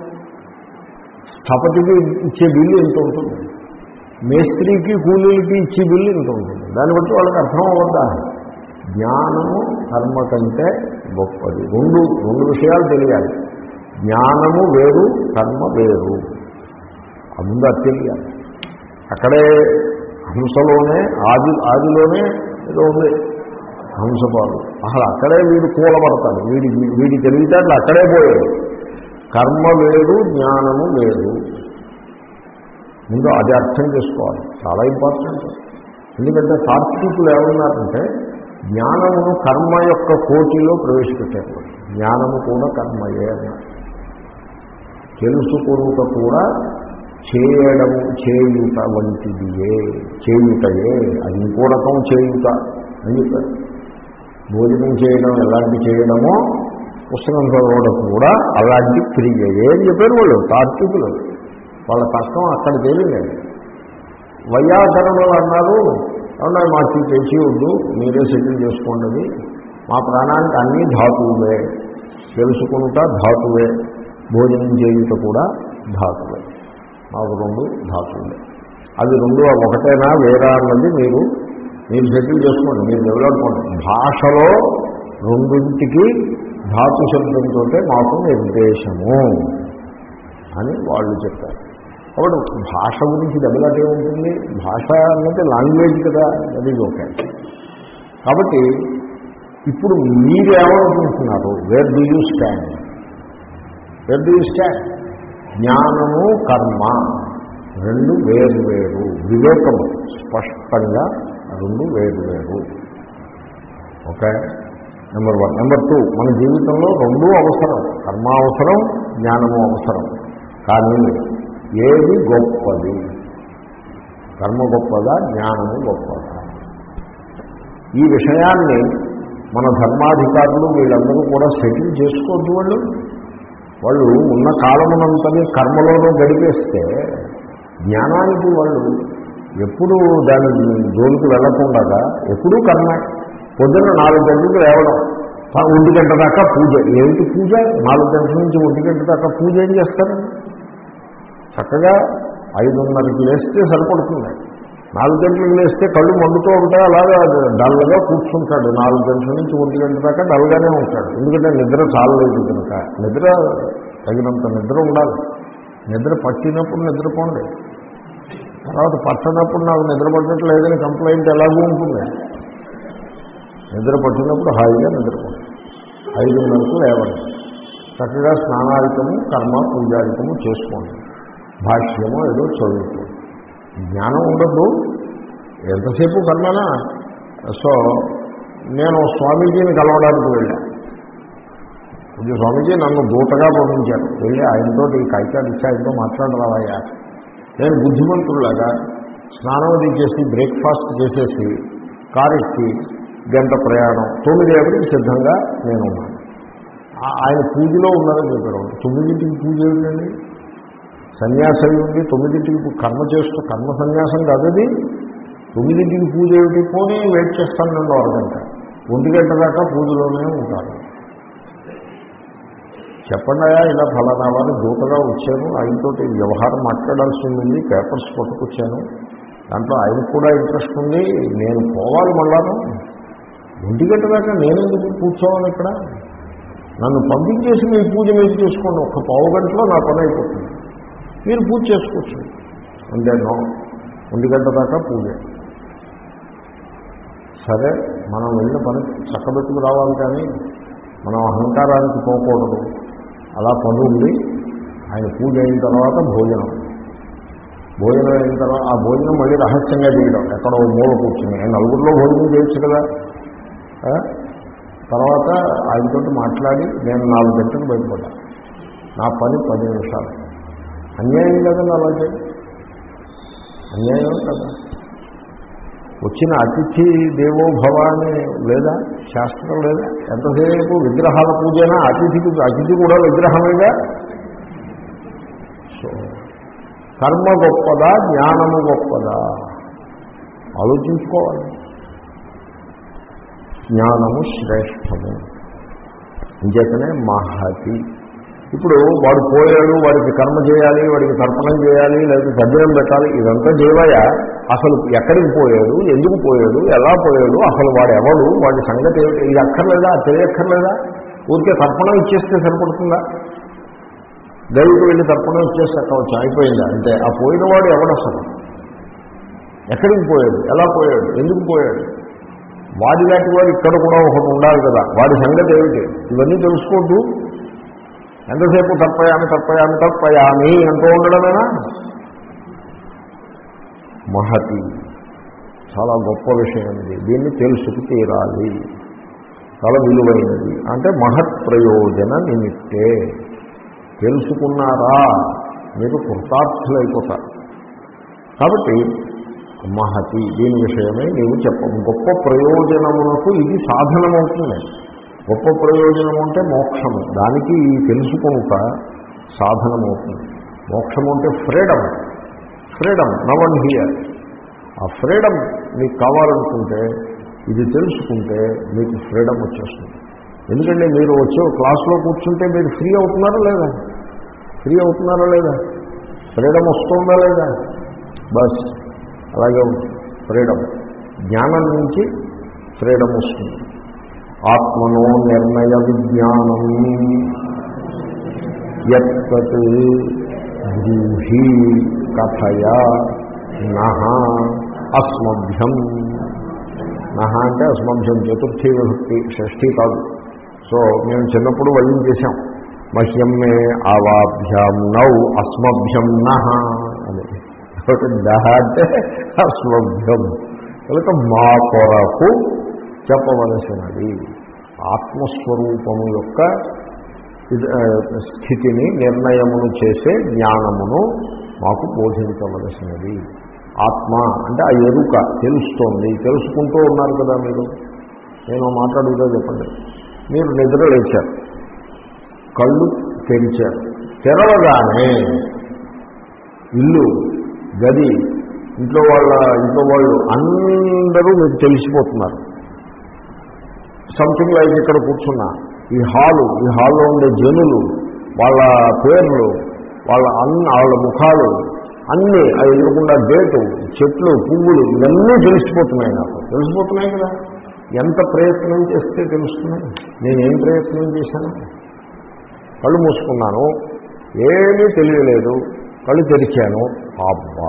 స్థపతికి ఇచ్చే బిల్లు ఎంత ఉంటుంది, మేస్త్రికి కూలీలకి ఇచ్చే బిల్లు ఎంత ఉంటుంది. దాన్ని బట్టి వాళ్ళకి అర్థం అవ్వద్దా? జ్ఞానము కర్మ కంటే గొప్పది. రెండు రెండు విషయాలు తెలియాలి. జ్ఞానము వేరు, కర్మ వేరు. ముందు అది తెలియాలి. అక్కడే హంసలోనే ఆది ఆదిలోనే ఏదో ఉంది హంసపాలు. అసలు అక్కడే వీడు కూలబడతాడు. వీడి వీడి తెలివితేటలు అక్కడే పోయాడు. కర్మ వేరు, జ్ఞానము వేరు. ముందు అది అర్థం చేసుకోవాలి, చాలా ఇంపార్టెంట్. ఎందుకంటే తార్కికులు ఏమన్నారంటే జ్ఞానమును కర్మ యొక్క కోటిలో ప్రవేశపెట్టారు. జ్ఞానము కూడా కర్మయే అన్నారు. తెలుసుకొనుట కూడా చేయడము చేయుట వంటిదియే, చేయుటయే, అది ఇంకో రకం చేయుట అని చెప్పారు. భోజనం చేయడం ఎలాంటి చేయడమో పుస్తకం చదవడం కూడా అలాంటి క్రియయే అని చెప్పారు వాళ్ళు తార్కికులు. వాళ్ళ తర్కం అక్కడ తేలిందండి. వైయాకరణలు అన్నారు, అవునా మాకు తెచ్చి వద్దు, మీరే సెటిల్ చేసుకోండి, మా ప్రాణానికి అన్నీ ధాతువులే, తెలుసుకుంటా ధాతువే, భోజనం చేయుట కూడా ధాతువే, మాకు రెండు ధాతువులే. అది రెండు ఒకటేనా వేరా అన్నది మీరు మీరు సెటిల్ చేసుకోండి, మీరు డెవలప్మెంట్. భాషలో రెండింటికి ధాతు శబ్దంతో మాకు నిర్దేశము అని వాళ్ళు చెప్పారు. కాబట్టి భాష గురించి దెబ్బలాటే ఉంటుంది. భాష అన్నది లాంగ్వేజ్ కదా, అది ఓకే. కాబట్టి ఇప్పుడు మీరేమనుకుంటున్నారు? Where do you stand? Where do you stand? జ్ఞానము కర్మ రెండు వేరు వేరు. వివేకము స్పష్టంగా రెండు వేరు వేరు. Okay, number one. Number two, మన జీవితంలో రెండూ అవసరం. కర్మ అవసరం, జ్ఞానము అవసరం. కానీ ఏది గొప్పది? కర్మ గొప్పదా, జ్ఞానము గొప్పదా? ఈ విషయాన్ని మన ధర్మాధికారులు వీళ్ళందరూ కూడా సెటిల్ చేసుకోవద్దు. వాళ్ళు వాళ్ళు ఉన్న కాలమునంతని కర్మలోనూ గడిపేస్తే జ్ఞానానికి వాళ్ళు ఎప్పుడు దాని జోలికి వెళ్లకుండా ఎప్పుడూ కర్మ. పొద్దున్న నాలుగు గంటలకు లేవడం, ఒంటి గంట దాకా పూజ. ఏమిటి పూజ? నాలుగు గంటల నుంచి ఒంటి గంట దాకా పూజ ఏం చేస్తారు? చక్కగా ఐదున్నరకి లేస్తే సరిపడుతుంది. నాలుగు గంటలకు లేస్తే కళ్ళు మండుతూ ఉంటాయి, అలాగే డల్గా కూర్చుంటాడు. నాలుగు గంటల నుంచి ఒంటి గంట దాకా డల్గానే ఉంటాడు. ఎందుకంటే నిద్ర చాలలేదు కనుక. నిద్ర తగినంత నిద్ర ఉండాలి. నిద్ర పట్టినప్పుడు నిద్రపోండి, తర్వాత పట్టనప్పుడు నాకు నిద్ర పట్టట్లేదని కంప్లైంట్ ఎలాగూ ఉంటుంది. నిద్ర పట్టినప్పుడు హాయిగా నిద్రపోండి. ఐదున్నరకు లేవండి, చక్కగా స్నానాధికము కర్మ పూజాధికము చేసుకోండి, భాష్యమో ఏదో చదువుకోండి. జ్ఞానం ఉండదు, ఎంతసేపు కర్మనా. సో నేను స్వామీజీని కలవడానికి వెళ్ళా. కొంచెం స్వామీజీ నన్ను దూతగా పంపించారు. వెళ్ళి ఆయనతో ఈ కాగితాలు ఇచ్చి ఆయనతో మాట్లాడరావయ్యా. నేను బుద్ధిమంతుల్లాగా స్నానం అది చేసి బ్రేక్ఫాస్ట్ చేసేసి కారెక్కి గంట ప్రయాణం తొమ్మిది ఏళ్ళకి సిద్ధంగా నేను ఉన్నాను. ఆయన పూజలో ఉన్నారని చెప్పారు. తొమ్మిదింటికి పూజ ఏమిటండి? సన్యాసం ఉంది. తొమ్మిదింటికి కర్మ చేస్తూ కర్మ సన్యాసం కాదది. తొమ్మిదింటికి పూజ ఏమిటి? పోనీ వెయిట్ చేస్తాను నేను అరగంట. ఒంటి గంట దాకా పూజలోనే ఉంటాను. చెప్పండి అయ్యా, ఇలా ఫలానా వారు దూతగా వచ్చాను, ఆయనతో వ్యవహారం మాట్లాడాల్సి ఉంది, పేపర్స్ పట్టుకొచ్చాను, దాంట్లో ఆయనకు కూడా ఇంట్రెస్ట్ ఉంది, నేను పోవాలి మళ్ళాను. ఒంటి గంట దాకా నేనెందుకు కూర్చోవాలి ఇక్కడ? నన్ను పంపించేసి మీ పూజ మీరు చేసుకోండి. ఒక్క పావు గంటలో నా పని అయిపోతుంది, మీరు పూజ చేసుకోవచ్చు. అంటే నో, ఒంటి గంట దాకా పూజ. సరే, మనం వెళ్ళిన పని చక్కబెట్టుకు రావాలి, కానీ మనం అహంకారానికి పోకూడదు. అలా పని ఉంది. ఆయన పూజ అయిన తర్వాత భోజనం భోజనం అయిన తర్వాత ఆ భోజనం మళ్ళీ రహస్యంగా చేయడం, ఎక్కడో మూల కూర్చుని. నలుగురిలో భోజనం చేయొచ్చు కదా. తర్వాత ఆయనతో మాట్లాడి నేను నాలుగు గంటలకు బయటపడ్డా. నా పని పది నిమిషాలు. అన్యాయం కదండి అలా చేయండి, అన్యాయం కదా. వచ్చిన అతిథి దేవో భవ అని లేదా శాస్త్రం లేదా? ఎంతసేపు విగ్రహాల పూజనా? అతిథికి అతిథి కూడా విగ్రహమేగా. సో కర్మ గొప్పదా జ్ఞానము గొప్పదా ఆలోచించుకోవాలి. జ్ఞానము శ్రేష్టము. ఇంకేతనే మహతి. ఇప్పుడు వాడు పోయాడు, వాడికి కర్మ చేయాలి, వాడికి తర్పణం చేయాలి, లేదా తద్దినం పెట్టాలి, ఇదంతా చేయవయ్యా. అసలు ఎక్కడికి పోయాడు, ఎందుకు పోయాడు, ఎలా పోయాడు, అసలు వాడు ఎవడు, వాడి సంగతి ఏమిటి, ఇది అక్కర్లేదా, తెలియక్కర్లేదా? ఊరికే తర్పణం ఇచ్చేస్తే సరిపడుతుందా? దేవుడికి వెళ్ళి తర్పణం ఇచ్చేస్తే అక్కడ అయిపోయిందా? అంటే ఆ పోయిన వాడు ఎవడు, అసలు ఎక్కడికి పోయాడు, ఎలా పోయాడు, ఎందుకు పోయాడు, వాడి లాంటి వాడు ఇక్కడ కూడా ఒకటి ఉండాలి కదా, వాడి సంగతి ఏమిటి, ఇవన్నీ తెలుసుకోవద్దు. ఎంతసేపు తర్పయామి తర్పయామి తర్పయామి అంటూ ఉండడమేనా? మహతి చాలా గొప్ప విషయం ఇది. దీన్ని తెలుసుకు తీరాలి, చాలా విలువైనది. అంటే మహత్ ప్రయోజన నిమిత్తే. తెలుసుకున్నారా మీరు కృతార్థులైపోతారు. కాబట్టి మహతి దీని విషయమే నీవు చెప్పము. గొప్ప ప్రయోజనమునకు ఇది సాధనమవుతుంది. గొప్ప ప్రయోజనం అంటే మోక్షము, దానికి ఈ తెలుసుకుంటా సాధనమవుతుంది. మోక్షము అంటే ఫ్రీడమ్. Freedom now and here. ఆ ఫ్రీడమ్ మీకు కావాలనుకుంటే ఇది తెలుసుకుంటే మీకు ఫ్రీడమ్ వచ్చేస్తుంది. ఎందుకంటే మీరు వచ్చే క్లాసులో కూర్చుంటే మీరు ఫ్రీ అవుతున్నారా లేదా? ఫ్రీ అవుతున్నారా లేదా? ఫ్రీడమ్ వస్తుందా లేదా? బస్ అలాగే ఉంటుంది ఫ్రీడమ్. జ్ఞానం నుంచి ఫ్రీడమ్ వస్తుంది. ఆత్మనో నిర్ణయ విజ్ఞానం యత్తత్ బ్రూహి కథయ నహ అస్మభ్యం. నహ అంటే అస్మభ్యం చతుర్థీ విభక్తి, షష్ఠీ కాదు. సో మేము చిన్నప్పుడు వల్యం చేశాం. మహ్యం మే ఆవాభ్యాం నౌ అస్మభ్యం నహ అని. దహ అంటే అస్మభ్యం. కనుక మా కొరకు చెప్పవలసినది ఆత్మస్వరూపము యొక్క స్థితిని నిర్ణయమును చేసే జ్ఞానమును మాకు బోధించవలసినది. ఆత్మ అంటే ఆ ఎరుక తెలుస్తోంది, తెలుసుకుంటూ ఉన్నారు కదా మీరు. నేను మాట్లాడుగా చెప్పండి. మీరు నిద్ర లేచారు, కళ్ళు తెరిచారు. తెరవగానే ఇల్లు, గది, ఇంట్లో వాళ్ళ ఇంట్లో వాళ్ళు అందరూ మీకు తెలిసిపోతున్నారు. సంథింగ్ లైక్ ఇక్కడ కూర్చున్నా ఈ హాలు, ఈ హాల్లో ఉండే జనులు, వాళ్ళ పేర్లు, వాళ్ళ అన్న వాళ్ళ ముఖాలు అన్నీ, అది ఎదురకుండా గేటు, చెట్లు, పువ్వులు, ఇవన్నీ తెలిసిపోతున్నాయి. నాకు తెలిసిపోతున్నాయి కదా. ఎంత ప్రయత్నం చేస్తే తెలుస్తున్నాయి. నేనేం ప్రయత్నం చేశాను? కళ్ళు మూసుకున్నాను, ఏమీ తెలియలేదు. కళ్ళు తెరిచాను, అబ్బా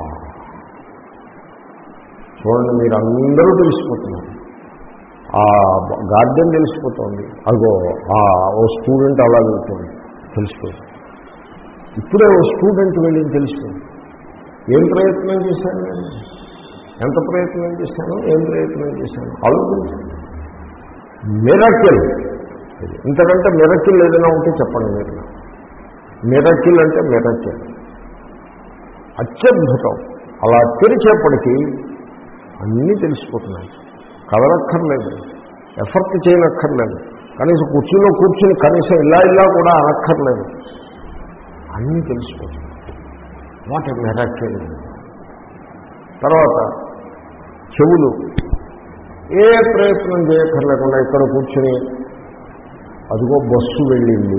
చూడండి మీరు అందరూ తెలిసిపోతున్నారు. ఆ గార్డెన్ తెలిసిపోతుంది, అగో ఓ స్టూడెంట్ అలా వెళ్తుంది తెలిసిపోతుంది. ఇప్పుడే ఓ స్టూడెంట్ వెళ్ళింది తెలిసిపోయింది. ఏం ప్రయత్నం చేశాను నేను? ఎంత ప్రయత్నం చేశాను? ఏం ప్రయత్నం చేశాను? ఆలోచించండి. మిరకిల్, ఇంతకంటే మిరకిల్ ఏదైనా ఉంటే చెప్పండి మీరు. మిరకిల్ అంటే మిరకిల్ అత్యద్భుతం. అలా తెరిచేప్పటికీ అన్నీ తెలిసిపోతున్నాయి. కదలక్కర్లేదు, ఎఫర్ట్ చేయనక్కర్లేదు, కనీసం కుర్చీలో కూర్చుని కనీసం ఇలా ఇలా కూడా అనక్కర్లేదు, అన్నీ తెలిసిపోతుంది. What a miracle. తర్వాత చెవులు ఏ ప్రయత్నం చేయక్కర్లేకుండా ఇక్కడ కూర్చుని అదిగో బస్సు వెళ్ళింది,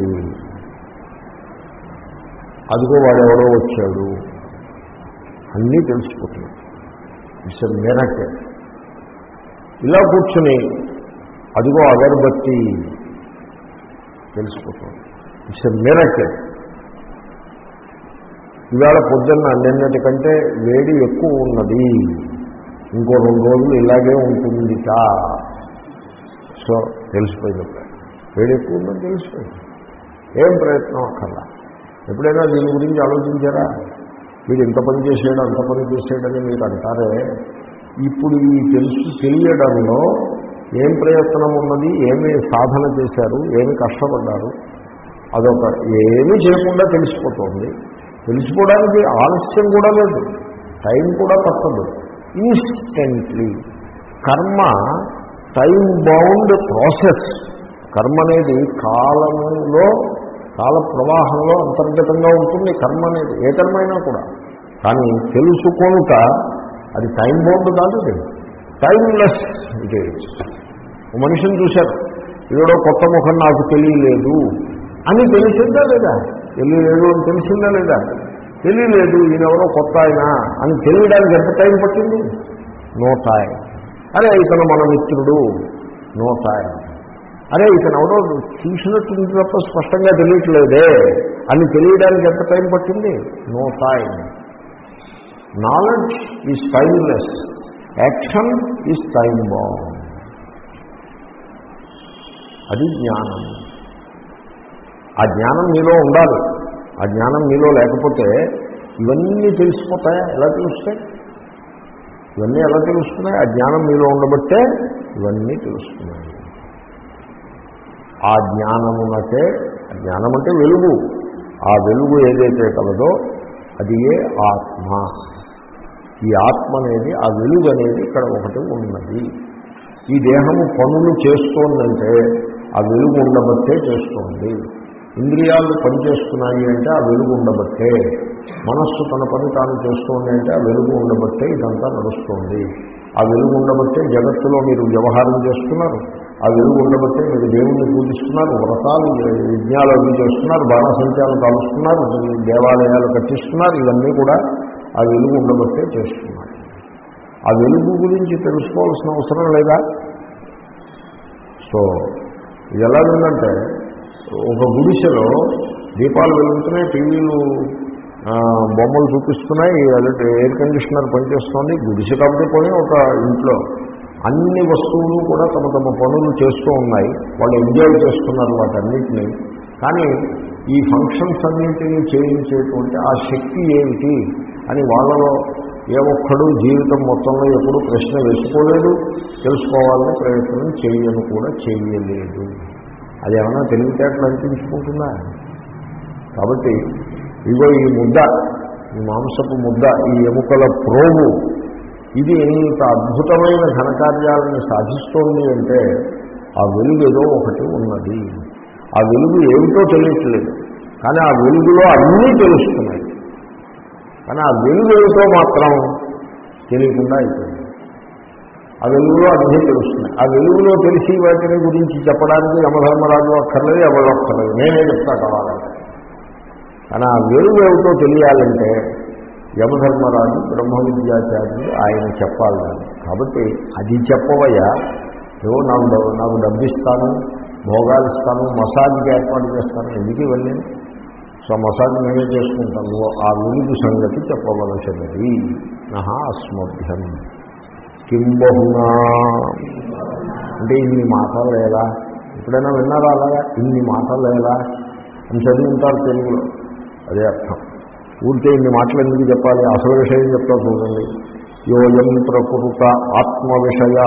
అదిగో వాడెవడో వచ్చాడు, అన్నీ తెలిసిపోతున్నాయి. It's a miracle. ఇలా కూర్చుని అదిగో అగరబత్తి తెలిసిపోతుంది. It's a miracle. ఇవాళ పొద్దున్న నిన్నటికంటే వేడి ఎక్కువ ఉన్నది, ఇంకో రెండు రోజులు ఇలాగే ఉంటుందిట. సో తెలిసిపోయింది, వేడి ఎక్కువ ఉందని తెలిసిపోయింది. ఏం ప్రయత్నం అక్కర్లా. ఎప్పుడైనా దీని గురించి ఆలోచించారా? వీడు ఇంత పని చేసాడు అంత పని చేసాడని మీరు అంటారే, ఇప్పుడు ఈ తెలుసు తెలియడంలో ఏం ప్రయత్నం ఉన్నది, ఏమి సాధన చేశారు, ఏమి కష్టపడ్డారు, అదొక ఏమీ చేయకుండా తెలిసిపోతుంది. తెలిసిపోవడానికి ఆలస్యం కూడా లేదు, టైం కూడా పట్టదు. ఇన్స్టెంట్లీ కర్మ టైం బౌండ్ ప్రాసెస్. కర్మ అనేది కాలంలో కాల ప్రవాహంలో అంతర్గతంగా ఉంటుంది కర్మ అనేది, ఏ కర్మ అయినా కూడా. కానీ తెలుసుకొనుట అది టైం బౌండ్ కాదు, అది టైమ్లెస్ ఇట్ ఈజ్. మనిషిని చూశారు, ఏడో కొత్త ముఖం నాకు తెలియలేదు అని తెలిసిందా లేదా? తెలియలేదు అని తెలిసిందా లేదా? తెలియలేదు, ఈయనెవరో కొత్త ఆయన అని తెలియడానికి ఎంత టైం పట్టింది? No time. అరే ఇతను మన మిత్రుడు, నో టైం. అరే ఇతను ఎవరో చూసినట్టు తప్ప స్పష్టంగా తెలియట్లేదే అని తెలియడానికి ఎంత టైం పట్టింది? No time. Knowledge is timeless, action is time bound. అది జ్ఞానం. ఆ జ్ఞానం మీలో ఉండాలి. ఆ జ్ఞానం మీలో లేకపోతే ఇవన్నీ తెలిసిపోతాయా? ఎలా తెలుస్తాయి? ఇవన్నీ ఎలా తెలుస్తున్నాయి? ఆ జ్ఞానం మీలో ఉండబట్టే ఇవన్నీ తెలుస్తున్నాయి. ఆ జ్ఞానమునకే, జ్ఞానం అంటే వెలుగు, ఆ వెలుగు ఏదైతే కలదో అది ఏ ఆత్మ. ఈ ఆత్మ అనేది, ఆ వెలుగు అనేది ఇక్కడ ఒకటి ఉన్నది. ఈ దేహము పనులు చేస్తోందంటే ఆ వెలుగు ఉండబట్టే చేస్తోంది. ఇంద్రియాలు పనిచేస్తున్నాయి అంటే ఆ వెలుగు ఉండబట్టే. మనస్సు తన పని తాను చేస్తోంది అంటే ఆ వెలుగు ఉండబట్టే ఇదంతా నడుస్తోంది. ఆ వెలుగు ఉండబట్టే జగత్తులో మీరు వ్యవహారం చేస్తున్నారు. ఆ వెలుగు ఉండబట్టే మీరు దేవుణ్ణి పూజిస్తున్నారు, వ్రతాలు యజ్ఞాలు అవి చేస్తున్నారు, బాణసంచాలు కాలుస్తున్నారు, దేవాలయాలు కట్టిస్తున్నారు. ఇవన్నీ కూడా ఆ వెలుగు ఉండబట్టే చేస్తున్నారు. ఆ వెలుగు గురించి తెలుసుకోవాల్సిన అవసరం లేదా? సో ఇది ఎలాగుందంటే, ఒక గుడిసెలో దీపాలు వెలుగుతున్నాయి, టీవీలు బొమ్మలు చూపిస్తున్నాయి, ఎయిర్ కండిషనర్ పనిచేస్తుంది. గుడిసె కాబట్టి పోయి ఒక ఇంట్లో అన్ని వస్తువులు కూడా తమ తమ పనులు చేస్తూ ఉన్నాయి. వాళ్ళు ఎంజాయ్ చేస్తున్నారు వాటన్నిటినీ. కానీ ఈ ఫంక్షన్స్ అన్నింటినీ చేయించేటువంటి ఆ శక్తి ఏమిటి అని వాళ్ళలో ఏ ఒక్కడూ జీవితం మొత్తంలో ఎప్పుడూ ప్రశ్న వేసుకోలేదు, తెలుసుకోవాలని ప్రయత్నం చేయను కూడా చేయలేదు. అదేమన్నా తెలివితేటలు అనిపించుకుంటుందా? కాబట్టి ఇగో ఈ ముద్ద, ఈ మాంసపు ముద్ద, ఈ ఎముకల ప్రోగు, ఇది ఇంత అద్భుతమైన ఘనకార్యాలను సాధిస్తోంది అంటే ఆ వెలుగు ఏదో ఒకటి ఉన్నది. ఆ వెలుగు ఏమిటో తెలియట్లేదు, కానీ ఆ వెలుగులో అన్నీ తెలుస్తున్నాయి. కానీ ఆ వెలుగు ఏమిటో మాత్రం తెలియకుండా అయిపోయింది. ఆ వెలుగులో అన్నీ తెలుస్తున్నాయి. ఆ వెలుగులో తెలిసి వాటిని గురించి చెప్పడానికి యమధర్మరాజు అక్కర్లేదు, ఎవరు అక్కర్లేదు, నేనే చెప్తా కావాలంటే. కానీ ఆ వెలుగు ఏమిటో తెలియాలంటే యమధర్మరాజు బ్రహ్మ విద్యాచార్యులు ఆయన చెప్పాలి. కాబట్టి అది చెప్పవయ్యా, ఏవో నాకు నాకు డబ్బిస్తాను, భోగాలు ఇస్తాను, మసాజ్కి ఏర్పాటు చేస్తాను, ఎందుకు ఇవన్నీ? సో మసాజ్ మేమే చేసుకుంటాము. ఆ వెలుగు సంగతి చెప్పవలసినది. నహా అస్మభ్యం కిం బహునా అంటే ఇన్ని మాటలు లేదా? ఎప్పుడైనా విన్నారా అలాగా? ఇన్ని మాటలు లేదా అని చదువుకుంటారు తెలుగులో. అదే అర్థం. ఊరికే ఇన్ని మాటలు ఎందుకు చెప్పాలి? అసలు విషయం చెప్తా చూడండి. యోయం ప్రకృత ఆత్మ విషయ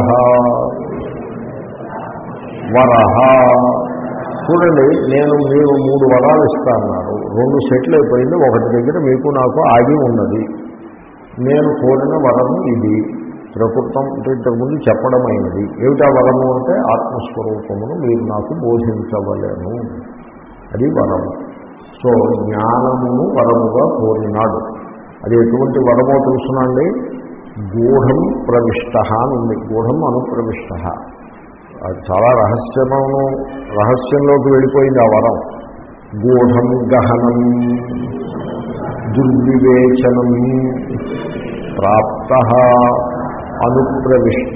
వరహ. చూడండి, నేను మీరు మూడు వరాలు ఇస్తా అన్నారు, రెండు సెట్లు అయిపోయింది, ఒకటి దగ్గర మీకు నాకు ఆగి ఉన్నది. నేను కోరిన వరము ఇది. ప్రకృతం అంటే ఇంతకుముందు చెప్పడమైనది. ఏమిటా వరము అంటే ఆత్మస్వరూపమును మీరు నాకు బోధించవలేను, అది వరము. సో జ్ఞానమును వరముగా కోరినాడు. అది ఎటువంటి వరమో తెలుసునండి. గూఢం ప్రవిష్ట అని ఉంది. గూఢం అనుప్రవిష్ట. అది చాలా రహస్యమును రహస్యంలోకి వెళ్ళిపోయింది ఆ వరం. గూఢం గహనం దుర్వివేచనం ప్రాప్త అనుప్రవిష్ట.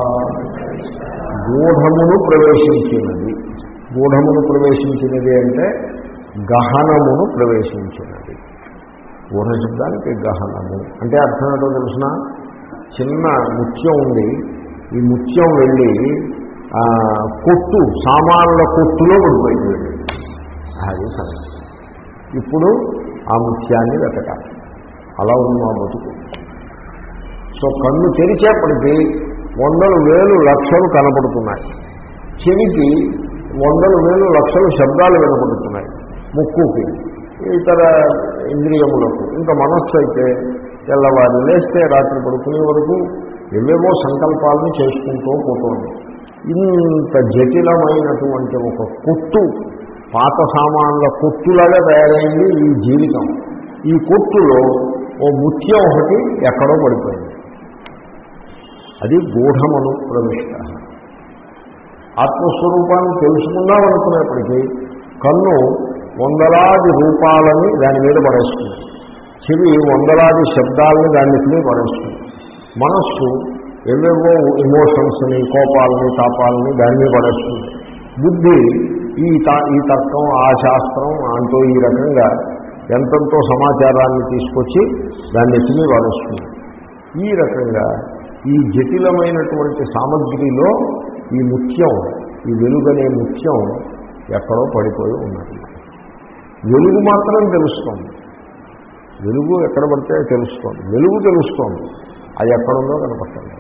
గూఢమును ప్రవేశించినది. గూఢమును ప్రవేశించినది అంటే గహనమును ప్రవేశించినది. గూఢ శబ్దానికి గహనము అంటే అర్థం ఏంటో తెలిసిన, చిన్న ముత్యం ఉంది, ఈ ముత్యం వెళ్ళి కొట్టు సామాన్ల కొట్టులో పడిపోయింది. అది సంగతి. ఇప్పుడు ఆ ముత్యాన్ని వెతకాలి. అలా ఉంది మా బతుకు. సో కన్ను తెరిచేప్పటికీ వందలు వేలు లక్షలు కనపడుతున్నాయి, చెవికి వందలు వేలు లక్షలు శబ్దాలు వినపడుతున్నాయి, ముక్కుకి ఇతర ఇంద్రియములకు. ఇంకా మనస్సు అయితే తెల్లవారు లేస్తే రాత్రి పడుకునే వరకు ఎవేవో సంకల్పాలను చేసుకుంటూ పోతుంది. ఇంత జటిలమైనటువంటి ఒక కొట్టు, పాత సామాన్ల కొట్టులాగా తయారైంది ఈ జీవితం. ఈ కొట్టులో ఓ ముత్యం ఒకటి ఎక్కడో పడిపోయింది. అది గూఢమను ప్రవిష్ట. ఆత్మస్వరూపాన్ని తెలుసుకుందామనుకునేప్పటికీ కన్ను వందలాది రూపాలని దాని మీద పడేస్తుంది, చెవి వందలాది శబ్దాలని దాని మీద పడేస్తుంది, మనస్సు ఎవేవో ఎమోషన్స్ని, కోపాలని, తాపాలని దాని మీద పడేస్తుంది, బుద్ధి ఈ ఈ తర్కం, ఆ శాస్త్రం అంటూ ఈ రకంగా ఎంతంతో సమాచారాన్ని తీసుకొచ్చి దాన్ని ఎత్తిమీ పడేస్తుంది. ఈ రకంగా ఈ జటిలమైనటువంటి సామగ్రిలో ఈ ముత్యం, ఈ వెలుగనే ముత్యం ఎక్కడో పడిపోయి ఉన్నది. వెలుగు మాత్రం తెలుస్తోంది, వెలుగు ఎక్కడ పడితే తెలుస్తోంది, వెలుగు తెలుస్తోంది, అది ఎక్కడుందో కనపడుతుంది.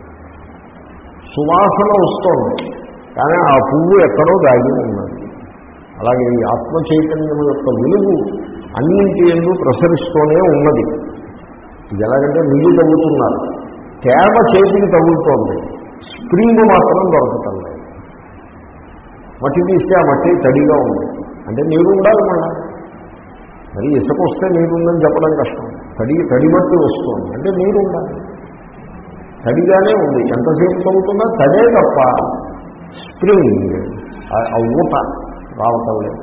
సువాసన వస్తోంది, కానీ ఆ పువ్వు ఎక్కడో దాగి ఉన్నది. అలాగే ఈ ఆత్మ చైతన్యం యొక్క వెలుగు అన్నింటి యందు ప్రసరిస్తూనే ఉన్నది. ఇది ఎలాగంటే నీళ్ళు తగ్గుతున్నారు, తేమ చేతికి తగులుతోంది, స్ప్రింగ్ మాత్రం దొరకటం లేదు. మట్టి తీస్తే ఆ మట్టి తడిగా ఉంది అంటే నీరు ఉండాలి. మళ్ళా మరి ఇసుక వస్తే నీరుందని చెప్పడం కష్టం. తడి తడి మట్టి వస్తుంది అంటే నీరు ఉండాలి. తడిగానే ఉంది, ఎంతసేపు తగ్గుతుందో తడే తప్ప స్ప్రింగ్ ఆ ఊట రావటం లేదు.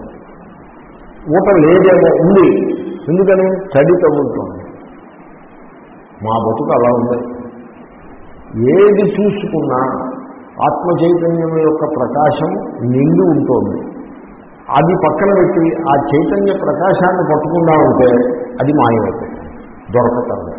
ఊట లేదేమో, ఉంది. ఎందుకని? తడి తగులుతుంది. మా బతుకు అలా ఉంది. ఏది చూసుకున్నా ఆత్మ చైతన్యం యొక్క ప్రకాశం నిండి ఉంటుంది. అది పక్కన పెట్టి ఆ చైతన్య ప్రకాశాన్ని పట్టుకుంటా ఉంటే అది మాయమైపోతుంది, దొరకటం.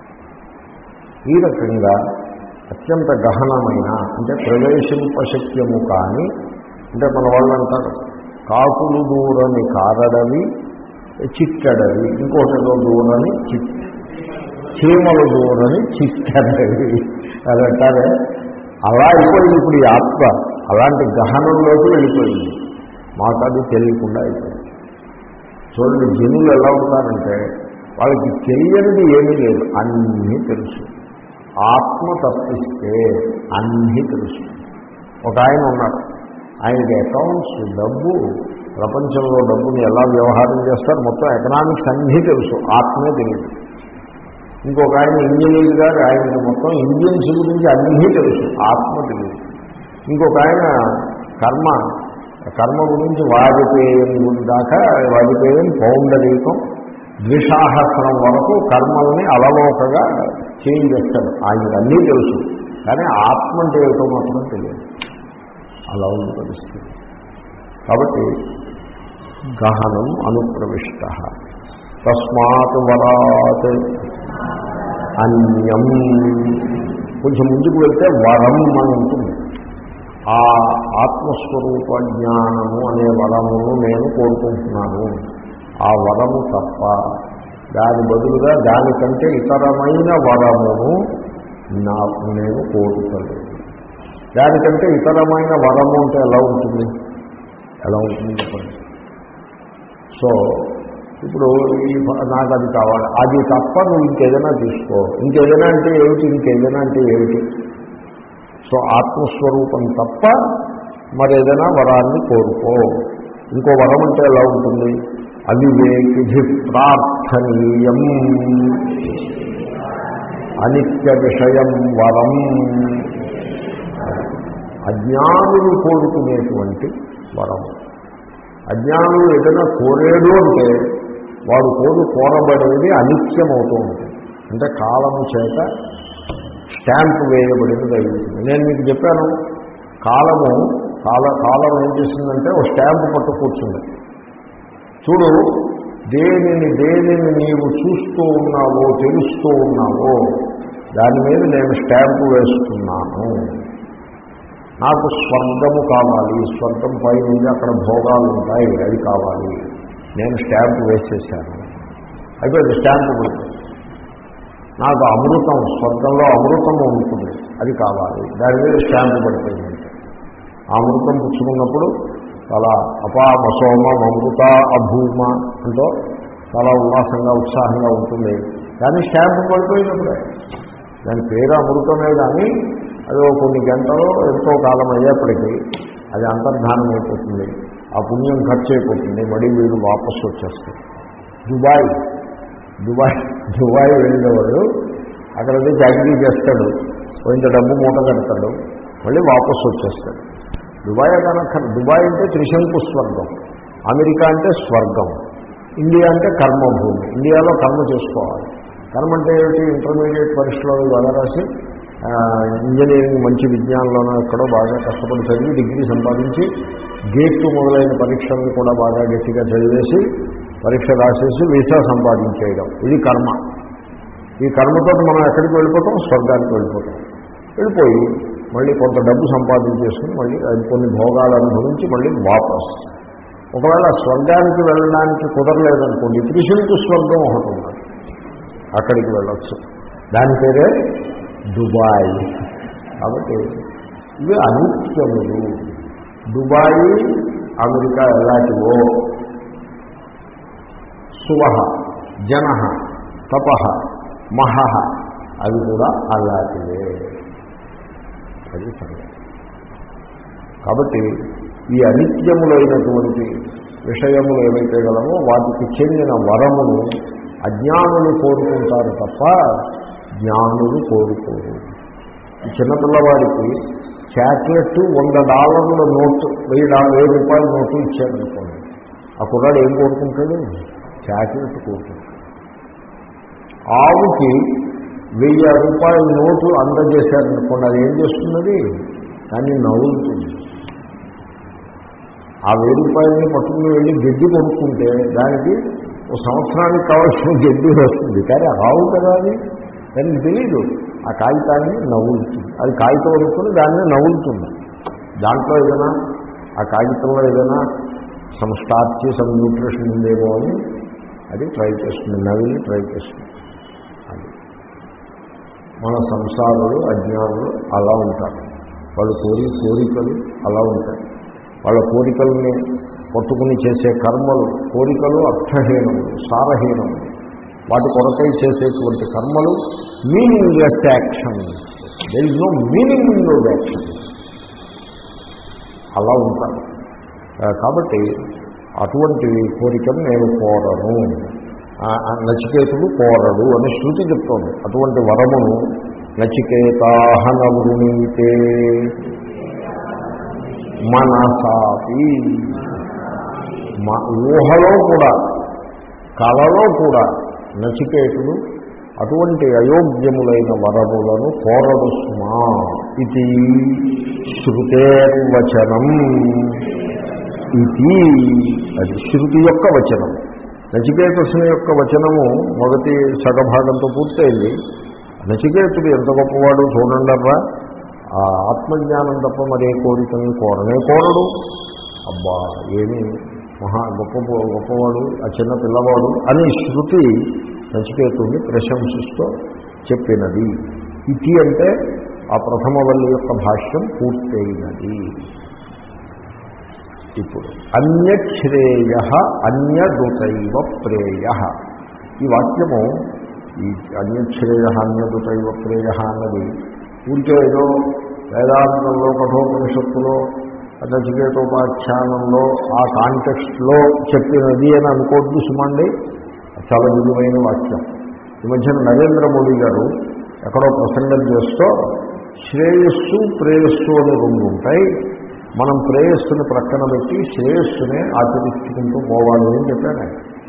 ఈ రకంగా అత్యంత గహనమైన, అంటే ప్రవేశింపశక్యము కానీ, అంటే మన వాళ్ళు అంటారు కాకులు దూరని కారడవి చిట్టడవి, ఇంకోటిలో దూరని చిట్ చీమలు దూరని చిట్టడవి అది అంటారే. అలా అయిపోయింది ఇప్పుడు ఈ ఆత్మ. అలాంటి గహనంలోకి వెళ్ళిపోయింది, మాకు అది తెలియకుండా అయిపోయింది. చూడండి, జనులు ఎలా ఉంటారంటే వాళ్ళకి తెలియనిది ఏమీ లేదు, అన్నీ తెలుసు. ఆత్మ తప్పిస్తే అన్నీ తెలుసు. ఒక ఆయన ఉన్నారు, ఆయనకి అకౌంట్స్, డబ్బు, ప్రపంచంలో డబ్బుని ఎలా వ్యవహారం చేస్తారు, మొత్తం ఎకనామిక్స్ అన్నీ తెలుసు, ఆత్మే తెలియదు. ఇంకొక ఆయన ఇంజనీర్ గారు, ఆయనకి మొత్తం ఇండియన్స్ గురించి అన్నీ తెలుసు, ఆత్మ తెలియదు. ఇంకొక ఆయన కర్మ కర్మ గురించి వాజపేయం దాకా, వాజపేయం పౌండరీకం ద్విషాహస్రం వరకు కర్మల్ని అలవోకగా చేంజ్ చేస్తాడు. ఆయనకు అన్నీ తెలుసు, కానీ ఆత్మ అంటే ఏమిటో మాత్రం తెలియదు. అలా ఉంది పరిస్థితి. కాబట్టి గహనం అనుప్రవిష్ట. తస్మాత్ వరాత్ అన్యం. కొంచెం ముందుకు వెళ్తే వరం అని ఉంటుంది. ఆ ఆత్మస్వరూప జ్ఞానము అనే వరమును నేను కోరుకుంటున్నాను. ఆ వరము తప్ప దాని బదులుగా దానికంటే ఇతరమైన వరమును నాకు నేను కోరుతాను. దానికంటే ఇతరమైన వరము అంటే ఎలా ఉంటుంది? ఎలా ఉంటుంది చెప్పండి. సో ఇప్పుడు ఈ నాకు అది కావాలి, అది తప్ప నువ్వు ఇంకేదైనా తీసుకో. ఇంకేదైనా అంటే ఏమిటి? ఇంకేదైనా అంటే ఏమిటి? సో ఆత్మస్వరూపం తప్ప మరేదైనా వరాన్ని కోరుకో. ఇంకో వరం అంటే ఎలా ఉంటుంది? అవివేకి ప్రార్థనీయం అనిత్య విషయం వరం. అజ్ఞానులు కోరుకునేటువంటి వరము. అజ్ఞానులు ఏదైనా కోరేడు అంటే వాడు కోరు కోరబడేది అనిత్యమవుతూ ఉంటుంది. అంటే కాలము చేత స్టాంప్ వేయబడినది అవుతుంది. నేను మీకు చెప్పాను, కాలము కాల కాలం ఏం చేసిందంటే ఒక స్టాంప్ పట్టు కూర్చుంది. చూడు, దేనిని దేనిని నీవు చూస్తూ ఉన్నావో, తెలుస్తూ ఉన్నావో దాని మీద నేను స్టాంపు వేస్తున్నాను. నాకు స్వర్గము కావాలి, స్వర్గం పై నుండి అక్కడ భోగాలు ఉంటాయి, అది కావాలి, నేను స్టాంపు వేసేసాను. అయిపోయింది, స్టాంపు పడుతుంది. నాకు అమృతం, స్వర్గంలో అమృతం ఉంటుంది, అది కావాలి, దాని మీద స్టాంపు పడిపోయింది. అమృతం పుచ్చుకున్నప్పుడు చాలా అపామసోమ మమృత అభూమ అంటూ చాలా ఉల్లాసంగా ఉత్సాహంగా ఉంటుంది. కానీ స్టాంపు పడిపోయినప్పుడే దాని పేరు అమృతమే కానీ అది కొన్ని గంటలు ఎంతో కాలం అయ్యేప్పటికీ అది అంతర్ధానం అయిపోతుంది. ఆ పుణ్యం ఖర్చు అయిపోతుంది. మళ్ళీ వీడు వాపసు వచ్చేస్తారు. దుబాయ్ దుబాయ్ దుబాయ్ వెళ్ళేవాడు అక్కడైతే చాకరీ చేస్తాడు, కొంత డబ్బు మూట కడతాడు, మళ్ళీ వాపసు వచ్చేస్తాడు. దుబాయ్ కనుక దుబాయ్ అంటే త్రిశంకు స్వర్గం, అమెరికా అంటే స్వర్గం, ఇండియా అంటే కర్మభూమి. ఇండియాలో కర్మ చేసుకోవాలి. కర్మ అంటే ఏమిటి? ఇంటర్మీడియట్ పరీక్షలో బాగా రాసి ఇంజనీరింగ్ మంచి విజ్ఞానంలోనూ ఎక్కడో బాగా కష్టపడి చదివి డిగ్రీ సంపాదించి గేట్ మొదలైన పరీక్షలను కూడా బాగా గట్టిగా చదివేసి పరీక్ష రాసేసి వీసా సంపాదించేయడం, ఇది కర్మ. ఈ కర్మతో మనం ఎక్కడికి వెళ్ళిపోతాం? స్వర్గానికి వెళ్ళిపోతాం. వెళ్ళిపోయి మళ్ళీ కొంత డబ్బు సంపాదించేసుకుని మళ్ళీ కొన్ని భోగాలు అనుభవించి మళ్ళీ వాపస్. ఒకవేళ స్వర్గానికి వెళ్ళడానికి కుదరలేదనుకోండి, త్రిశంకు స్వర్గం ఒకటి ఉన్నది, అక్కడికి వెళ్ళొచ్చు. దాని పేరే దుబాయ్. కాబట్టి ఇవి అనిత్యములు. దుబాయ్ అమెరికా ఎలాంటివో సువహ జన తప మహ అవి కూడా అలాంటివే. అది సంగతి. కాబట్టి ఈ అనిత్యములైనటువంటి విషయములు ఏవైతే గలవో వాటికి చెందిన వరమును అజ్ఞానులు కోరుకుంటారు తప్ప జ్ఞానులు కోరుకోరు. ఈ చిన్నపిల్లవాడికి చాక్లెట్ వంద డాలర్ల నోటు వెయ్యి డాలర్ వెయ్యి రూపాయల నోటు ఇచ్చారనుకోండి, ఆ కుర్రాడు ఏం కోరుకుంటాడు? చాక్లెట్ కోరుకుంటాడు. ఆవుకి వెయ్యి రూపాయల నోటు అందజేశారనుకోండి, అది ఏం చేస్తున్నది? కానీ నవ్వుతుంది. ఆ వెయ్యి రూపాయలని పట్టుకుని వెళ్ళి గడ్డి కొనుక్కుంటే దానికి ఒక సంవత్సరానికి కావాల్సిన గడ్డి వస్తుంది. కానీ ఆవు కదా అది, దానికి తెలీదు. ఆ కాగితాన్ని నవ్వులుతుంది. అది కాగితం అనుకుని దాన్ని నవ్వులుతుంది. దాంట్లో ఏదైనా ఆ కాగితంలో ఏదైనా సమ్ స్టార్చ్ సమ్ న్యూట్రిషన్ ఉందేమో అని అది ట్రై చేస్తుంది, నవ్వి ట్రై చేస్తుంది. అది మన సంసారులు అజ్ఞానులు అలా ఉంటారు. వాళ్ళు కోరి కోరికలు అలా ఉంటాయి. వాళ్ళ కోరికల్ని పట్టుకుని చేసే కర్మలు, కోరికలు అర్థహీనములు, సారహీనములు. వాటి కొరకై చేసేటువంటి కర్మలు meaningless actions. There is no meaning in those actions. అలా ఉంటారు. కాబట్టి అటువంటి కోరికను నేను కోరను, నచికేతుడు కోరడు అని శృతి చెప్తోంది. అటువంటి వరమును నచికేతాహన వృణీతే మనసాపి, ఊహలో కూడా కలలో కూడా నచికేతుడు అటువంటి అయోగ్యములైన వరములను కోరడు సుమా. ఇది శృతేర్వచనం. ఇది అది శృతి యొక్క వచనం. నచికేతుని యొక్క వచనము మొదటి సగభాగంతో పూర్తయింది. నచికేతుడు ఎంత గొప్పవాడు చూడండర్రా, ఆ ఆత్మజ్ఞానం తప్ప మరే కోరికని కోరనే కోరడు. అబ్బా ఏమి మహా గొప్ప గొప్పవాడు ఆ చిన్న పిల్లవాడు అని శృతి నచికేతుడిని ప్రశంసిస్తూ చెప్పినది. ఇది అంటే ఆ ప్రథమ వల్లి యొక్క భాష్యం పూర్తయినది. ఇప్పుడు అన్యశ్రేయ అన్యదుతైవ ప్రేయ. ఈ వాక్యము ఈ అన్యశ్రేయ అన్యదుతైవ ప్రేయ అన్నది ఊరికే ఏదో వేదాంతంలో కఠోపనిషత్తులో నచికేతోపాఖ్యానంలో ఆ కాంటెక్స్ట్లో చెప్పినది అని అనుకోవద్దు సుమండి. చాలా విలువైన వాక్యం. ఈ మధ్యన నరేంద్ర మోడీ గారు ఎక్కడో ప్రసంగం చేస్తూ శ్రేయస్సు ప్రేయస్సు అని రెండు ఉంటాయి, మనం ప్రేయస్సుని ప్రక్కన పెట్టి శ్రేయస్సునే ఆచరించుకుంటూ పోవాలి అని చెప్పాను.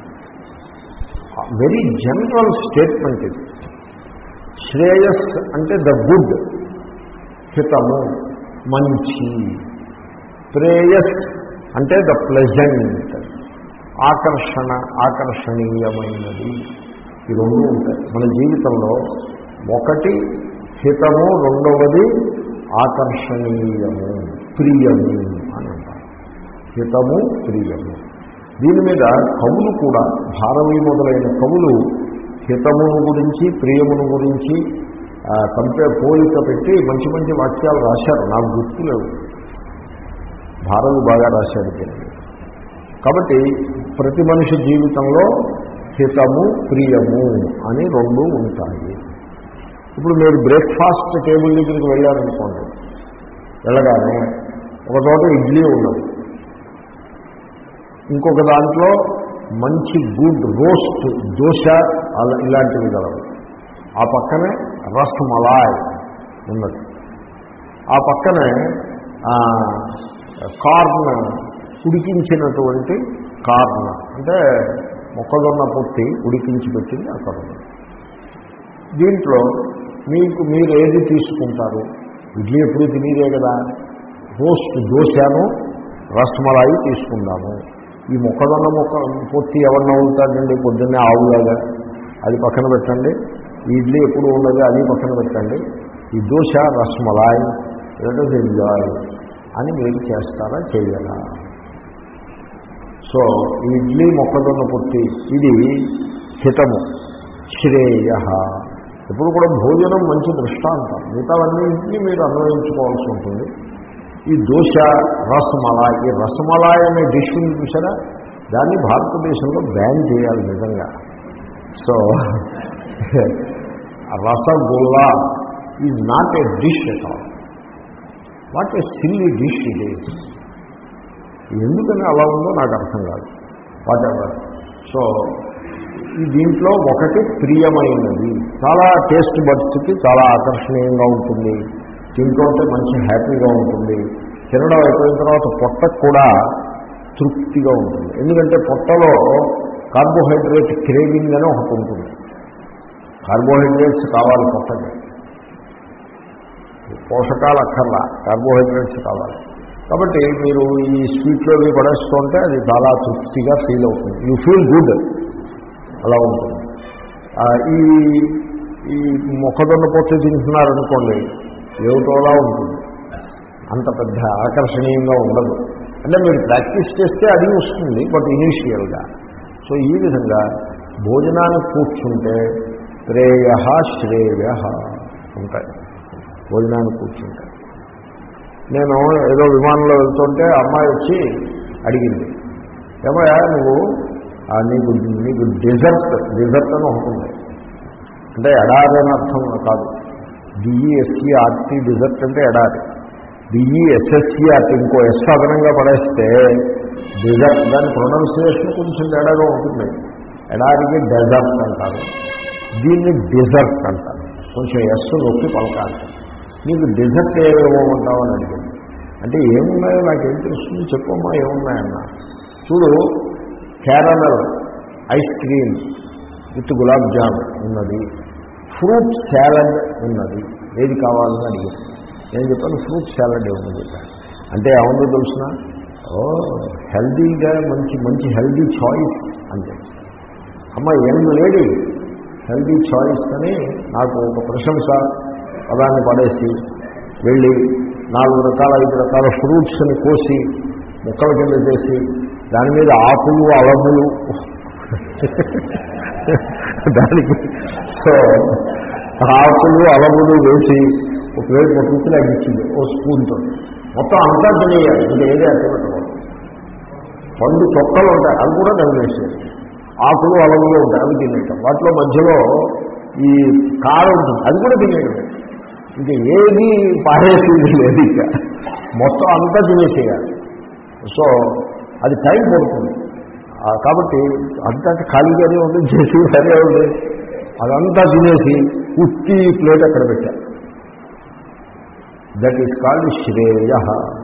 వెరీ జనరల్ స్టేట్మెంట్ ఇది. శ్రేయస్ అంటే ద గుడ్, హితము, మంచి. ప్రేయస్ అంటే ద ప్లెజెంట్, ఆకర్షణ, ఆకర్షణీయమైనది. ఈ రెండు ఉంటాయి మన జీవితంలో. ఒకటి హితము, రెండవది ఆకర్షణీయము, ప్రియము అని అంటారు. హితము, ప్రియము. దీని మీద కవులు కూడా, భారవీ మొదలైన కవులు హితమును గురించి ప్రియమును గురించి కంపేర్ పోలిక పెట్టి మంచి మంచి వాక్యాలు రాశారు. నాకు గుర్తులేవు. భారతి బాగా రాశాడు దీన్ని. కాబట్టి ప్రతి మనిషి జీవితంలో హితము ప్రియము అని రెండు ఉంటాయి. ఇప్పుడు మీరు బ్రేక్ఫాస్ట్ టేబుల్ దగ్గరికి వెళ్ళారనుకోండి, వెళ్ళగానే ఒక చోట ఇడ్లీ ఉన్నది, ఇంకొక దాంట్లో మంచి గుడ్ రోస్ట్ దోశ అలా ఇలాంటివి గలవు, ఆ పక్కనే రస్మలాయ్ ఉన్నది, ఆ పక్కనే కార్న్ ఉడికించినటువంటి కార్న్ అంటే మొక్కజొన్న పొట్టి ఉడికించి పెట్టింది అక్కడ ఉన్నది. దీంట్లో మీకు మీరు ఏది తీసుకుంటారు? ఇడ్లీ ఎప్పుడు తినేదే కదా, రోస్ట్ దోశను రస్మలాయి తీసుకుందాము. ఈ మొక్కజొన్న మొక్క పొట్టి ఎవరు నవ్వుతాడండి పొద్దున్నే ఆవులాగా, అది పక్కన పెట్టండి. ఈ ఇడ్లీ ఎప్పుడు ఉన్నది అది పక్కన పెట్టండి. ఈ dosa rasmalai let us enjoy అని మీరు చేస్తారా చేయరా? సో ఈ ఇడ్లీ మొక్కజొన్న పొట్టి ఇది హితము శ్రేయ. ఎప్పుడు కూడా భోజనం మంచి దృష్టాంతం, మిగతావన్నింటినీ మీరు అన్వయించుకోవాల్సి ఉంటుంది. ఈ దోశ రసమలాయ్, ఈ రసమలాయ్ అనే డిష్ ఉంది చూసారా, దాన్ని భారతదేశంలో బ్యాన్ చేయాలి నిజంగా. So rasgulla is not a dish at all. What a silly dish it is. ఎందుకని అలా ఉందో నాకు అర్థం కాదు. What ever. సో ఈ దీంట్లో ఒకటి ప్రియమైనది, చాలా టేస్ట్ బడ్స్కి చాలా ఆకర్షణీయంగా ఉంటుంది, తింటుంటే మంచి హ్యాపీగా ఉంటుంది, తినడం అయిపోయిన తర్వాత పొట్టకు కూడా తృప్తిగా ఉంటుంది. ఎందుకంటే పొట్టలో కార్బోహైడ్రేట్ క్రేవింగ్ అని ఒకటి ఉంటుంది. కార్బోహైడ్రేట్స్ కావాలి పొట్టకి, పోషకాలు అక్కర్లా, కార్బోహైడ్రేట్స్ కావాలి. కాబట్టి మీరు ఈ స్వీట్లో అవి పడేస్తుంటే అది చాలా తృప్తిగా ఫీల్ అవుతుంది, యూ ఫీల్ గుడ్, అలా ఉంటుంది. ఈ ఈ మొక్కజొన్న పొట్టు తింటున్నారనుకోండి, ఏమిటోలా ఉంటుంది, అంత పెద్ద ఆకర్షణీయంగా ఉండదు. అంటే మీరు ప్రాక్టీస్ చేస్తే అది వస్తుంది, బట్ ఇనీషియల్గా. సో ఈ విధంగా భోజనానికి కూర్చుంటే ప్రేయ శ్రేయ ఉంటాయి. భోజనానికి కూర్చుంటే నేను ఏదో విమానంలో వెళ్తుంటే అమ్మాయి వచ్చి అడిగింది, ఏమయ్యా నువ్వు నీకు నీకు డెజర్ట్ డెజర్ట్ అని ఉంటుంది, అంటే ఎడారి అని అర్థం కాదు. డిఈఎస్సీఆర్టీ డెజర్ట్ అంటే ఎడారి, డిఈఎస్ఎస్సీఆర్టీ ఇంకో ఎస్ అదనంగా పడేస్తే డెజర్ట్, దాని ప్రొనౌన్సియేషన్ కొంచెం తేడాగా ఉంటుంది. ఎడారికి డెజర్ట్ అంటారు, దీన్ని డెజర్ట్ అంటారు, కొంచెం ఎస్ నొక్కి పలకాలి. నీకు డెజర్ట్ ఏమేమంటావు అని అడిగింది. అంటే ఏమున్నాయో నాకేం తెలుస్తుంది, చెప్పమ్మా ఏమున్నాయన్నా. చూడు, caramel ice cream with gulab jam ఉన్నది, ఫ్రూట్ సాలడ్ ఉన్నది, ఏది కావాలని అడిగింది. నేను చెప్పాను ఫ్రూట్ సాలడ్ ఏమని చెప్పాను. అంటే ఏముందో తెలుసిన, ఓ హెల్దీగా మంచి మంచి హెల్దీ చాయిస్ అంటే. అమ్మ యంగ్ లేడీ హెల్దీ చాయిస్ అని నాకు ఒక ప్రశంస పదాన్ని పడేసి వెళ్ళి నాలుగు రకాల ఐదు రకాల ఫ్రూట్స్ని కోసి ముక్కల కింద చేసి దాని మీద ఆకులు అలములు దానికి సో ఆకులు అలములు వేసి ఒక వేలు పట్టుకుని అగ్గించింది ఓ స్పూన్తో. మొత్తం అంతా తినేయాలి, ఇంకా ఏదే అట్టబెట్టకూడదు. పండు తొక్కలు ఉంటాయి అవి కూడా కలిపేసేది, ఆకులు అలములు ఉంటాయి అవి తినేయటం, వాటిలో మధ్యలో ఈ కారం ఉంటుంది అది కూడా తినేయడమే. ఇంకా ఏది పారేసేది లేదు, ఇక మొత్తం అంతా తినేసేయాలి. సో అది టైం పడుతుంది. కాబట్టి అంతా ఖాళీగానే ఉంది, చేసి సరే ఉంది, అదంతా తినేసి ఉత్తి ప్లేట్ అక్కడ పెట్టారు. దట్ ఈస్ కాల్డ్ శ్రేయ.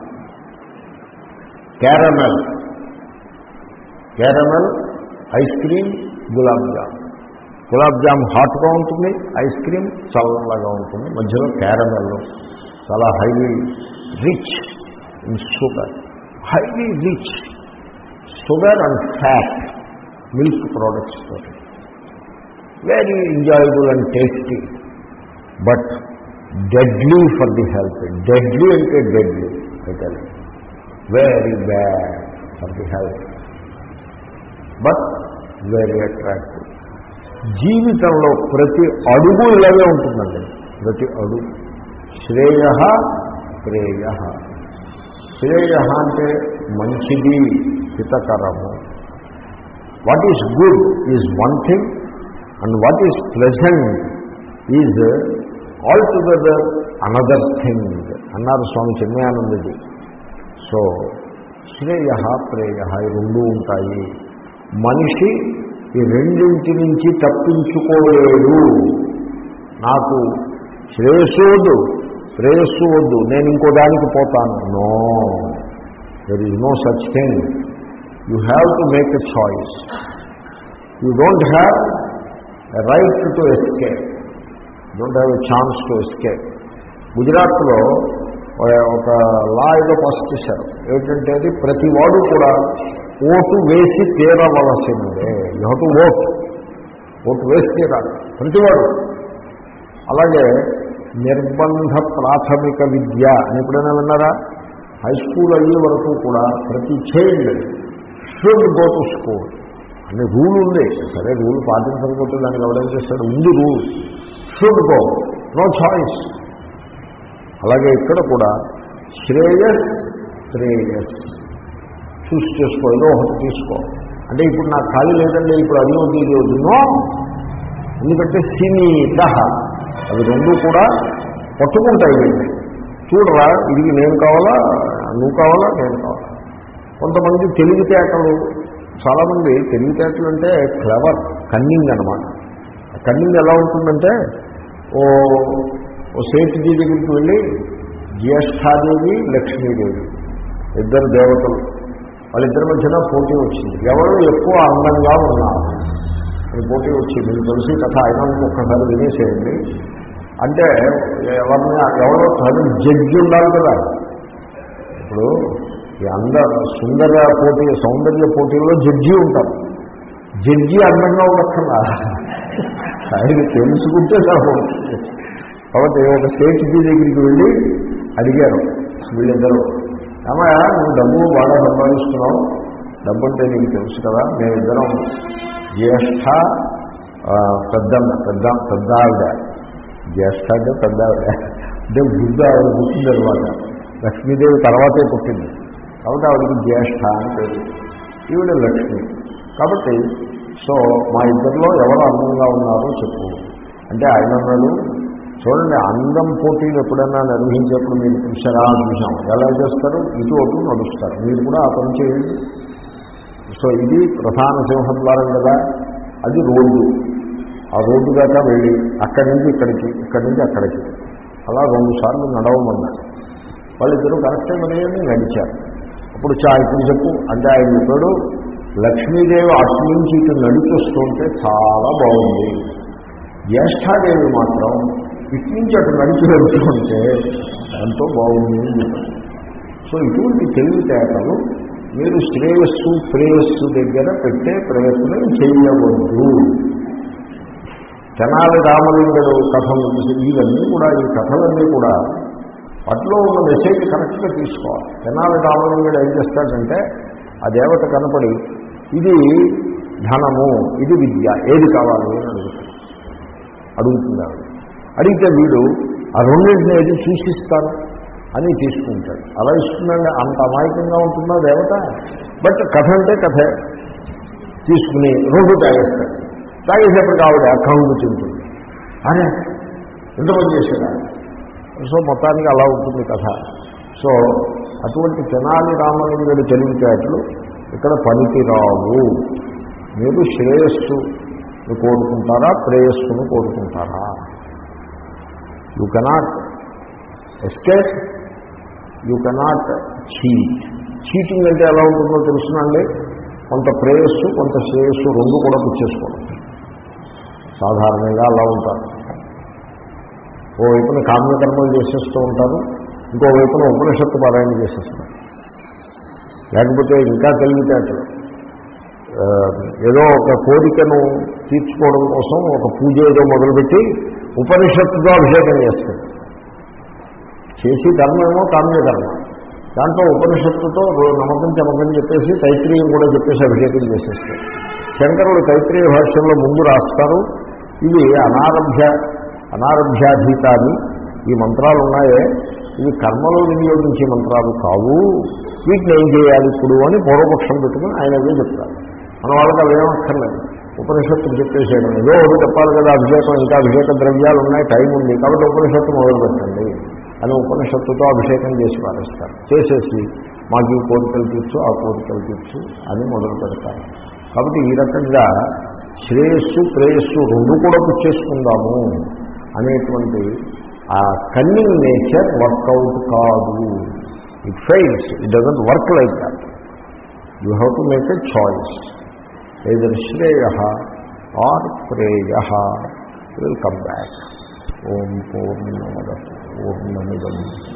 Caramel caramel ice cream gulab jam. Gulab jam హాట్గా ఉంటుంది, ఐస్ క్రీమ్ చల్లగా ఉంటుంది, మధ్యలో క్యారమెల్ చాలా highly rich in sugar, highly rich sugar and fat milk products తోటి very enjoyable and tasty, but deadly for the health. Deadly అంటే deadly అయితే very bad for the health, but very attractive. జీవితంలో ప్రతి అడుగు ఇలాగే ఉంటుందండి, ప్రతి అడుగు శ్రేయ ప్రేయ. శ్రేయ అంటే మంచిది, హితకరము. What is good is one thing and what is pleasant is altogether another thing అన్నారు స్వామి చిన్మయానందజీ. సో శ్రేయ ప్రేయ ఈ రెండూ ఉంటాయి. మనిషి ఈ రెండింటి నుంచి తప్పించుకోలేడు. నాకు శ్రేయస్సు వద్దు, ప్రేయస్సు వద్దు, నేను ఇంకో దానికి పోతాను. No, there is no such thing. You have to make a choice. You don't have a right to escape, don't have a chance to escape. గుజరాత్లో ఒక లా ఏదో పాస్ చేశారు. ఏమిటంటే అది ప్రతి వాడు కూడా ఓటు వేసి తీరవలసిందే. You have to vote, vote వేసి తీరాలి ప్రతివాడు. అలాగే నిర్బంధ ప్రాథమిక విద్య అని ఎప్పుడైనా విన్నారా? హై స్కూల్ అయ్యే వరకు కూడా ప్రతి child should go to school అనే రూల్ ఉంది. సరే, రూల్ పాటించకపోతే దానికి ఎవడేం చేస్తాడు? ఉంది rule, should go, no choice. అలాగే ఇక్కడ కూడా శ్రేయస్ శ్రేయస్ చూస్ చేసుకో, ఏదో ఒకటి తీసుకో. అంటే ఇప్పుడు నాకు ఖాళీ లేదండి, ఇప్పుడు అది వద్దు ఇది వద్దు, నో. ఎందుకంటే సినీత అవి రెండు కూడా పట్టుకుంటాయి వీళ్ళని. చూడరా, ఇది నేను కావాలా, నువ్వు కావాలా, నేను కావాలా. కొంతమంది తెలివితేటలు, చాలామంది తెలివితేటలు అంటే క్లవర్, కన్నింగ్ అనమాట. కన్నింగ్ ఎలా ఉంటుందంటే, ఓ ఓ సేఠజీ దగ్గరికి వెళ్ళి జ్యేష్ఠాదేవి లక్ష్మీదేవి ఇద్దరు దేవతలు, వాళ్ళిద్దరి మధ్యన పోటీ వచ్చింది. ఎవరు ఎక్కువ అందంగా ఉన్నారు అని పోటీ వచ్చింది. మీకు తెలిసి కథ అయినా ఒక్కసారి వినేసేయండి. అంటే ఎవరిని ఎవరో చదువు జడ్జి ఉండాలి కదా. ఇప్పుడు ఈ అంద సుందర పోటీ, సౌందర్య పోటీలో జడ్జి ఉంటారు. జడ్జి అందంగా ఉండక్కర్లా, ఆయన తెలుసుకుంటే సరిపోతుంది. కాబట్టి ఒక సేఠజీ దగ్గరికి వెళ్ళి అడిగారు వీళ్ళిద్దరూ, ఏమయ్యా నువ్వు డబ్బు బాగా సంపాదిస్తున్నావు, డబ్బు అంటే నీకు తెలుసు కదా, మేమిద్దరం జ్యేష్ఠ పెద్దమ్మ పెద్ద పెద్ద ఆవిడ, జ్యేష్ఠ అంటే పెద్ద ఆవిడ అంటే బుద్ధ ఆవిడ పుట్టింది అనమాట. లక్ష్మీదేవి తర్వాతే పుట్టింది కాబట్టి ఆవిడకి జ్యేష్ఠ అని పేరు, ఈవిడ లక్ష్మి. కాబట్టి సో మా ఇద్దరిలో ఎవరు అందంగా ఉన్నారో చెప్పు అంటే ఆయన అన్నాడు, చూడండి అందం పోటీలు ఎప్పుడైనా నిర్వహించేప్పుడు మీరు చూసారా? చూసాం. ఎలా చేస్తారు? ఇటు అటు నడుస్తారు. మీరు కూడా ఆ పని చేయండి. సో ఇది ప్రధాన సింహద్వారం కదా, అది రోడ్డు. ఆ రోడ్డు దాకా వెళ్ళి అక్కడి నుంచి ఇక్కడికి, ఇక్కడి నుంచి అక్కడికి అలా రెండు సార్లు నడవమన్నారు. వాళ్ళిద్దరూ కరెక్టే మరి అని నడిచారు. అప్పుడు చా ఇప్పుడు చెప్పు అంటే ఆయన చెప్పాడు, లక్ష్మీదేవి అటు నుంచి ఇటు నడిచొస్తుంటే చాలా బాగుంది, జ్యేష్ఠాదేవి మాత్రం ఇటు నుంచి అటు నడిచి వెళ్తుంటే ఎంతో బాగుంది అని చెప్పారు. సో ఇటువంటి తెలివితేటలు మీరు శ్రేయస్సు ప్రేయస్సు దగ్గర పెట్టే ప్రయత్నం చేయవద్దు. తెనాలి రామలింగడు కథలు ఇవన్నీ కూడా, ఈ కథలన్నీ కూడా వాటిలో ఉన్న మెసేజ్ కరెక్ట్గా తీసుకోవాలి. తెనాలి రామలింగడు ఏం చేస్తాడంటే, ఆ దేవత కనపడి ఇది ధనము, ఇది విద్య, ఏది కావాలి అని అడుగుతాడు. అడుగుతున్నాడు అడిగితే వీడు ఆ రెండింటిని ఏది సూచిస్తాను అని తీసుకుంటాడు. అలా ఇస్తుందండి, అంత అమాయకంగా ఉంటుందా దేవత? బట్ కథ అంటే కథే తీసుకుని రెండు తాగేస్తాడు. తాగేసేపటికి ఆవిడ అకౌంట్ తింటుంది. అరే ఎంత పని చేశాడా? సో మొత్తానికి అలా ఉంటుంది కథ. సో అటువంటి తెనాలి రామలింగడి తెలివితేటలు ఇక్కడ పనికిరావు. మీరు శ్రేయస్సును కోరుకుంటారా, ప్రేయస్సును కోరుకుంటారా? You cannot escape, you cannot cheat. Cheating అంటే ఎలా ఉంటుందో తెలుసునండి, కొంత ప్రేయస్సు కొంత శ్రేయస్సు రెండు కూడా పుచ్చేసుకోవడం. సాధారణంగా అలా ఉంటారు. ఓ వైపున కామ్యకర్మలు చేసేస్తూ ఉంటారు, ఇంకో వైపున ఉపనిషత్తు పారాయణ చేసేస్తారు. లేకపోతే ఇంకా తెలివితేటలు, ఏదో ఒక కోరికను తీర్చుకోవడం కోసం ఒక పూజ ఏదో మొదలుపెట్టి ఉపనిషత్తుతో అభిషేకం చేస్తాడు. చేసి ధర్మమేమో కామ్యకర్మ, దాంట్లో ఉపనిషత్తుతో నమ్మకం చమకం చెప్పేసి తైత్రీయం కూడా చెప్పేసి అభిషేకం చేసేస్తారు. శంకరులు తైత్రీయ భాష్యంలో ముందు రాస్తారు, ఇవి అనారభ్య అనారభ్యాధీతాన్ని, ఈ మంత్రాలు ఉన్నాయే ఇవి కర్మలో వినియోగించే మంత్రాలు కావు, వీటిని ఏం చేయాలి ఇప్పుడు అని పూర్వపక్షం పెట్టుకుని ఆయన ఏదో చెప్తారు. మన వాళ్ళకి అవేం అక్కర్లేదు, ఉపనిషత్తులు చెప్పేసేయడం. ఏదో ఒకటి చెప్పాలి కదా, అభిషేకం ఇంకా అభిషేక ద్రవ్యాలు ఉన్నాయి, టైం ఉంది కాబట్టి ఉపనిషత్తు మొదలు పెట్టండి అని ఉపనిషత్తుతో అభిషేకం చేసి పారేస్తారు. చేసేసి మాకు ఈ కోరికలు తీర్చు ఆ కోరికలు తీర్చు అని మొదలు పెడతారు. కాబట్టి ఈ రకంగా శ్రేయస్సు ప్రేయస్సు రెండు కూడా పుచ్చేసుకుందాము అనేటువంటి ఆ కన్నింగ్ నేచర్ వర్కౌట్ కాదు. It fails, it doesn't work like that. You have to make a choice, either శ్రేయ ఆర్ ప్రేయ. Will come back. ఓం పూర్ణమద పూర్ణమిదం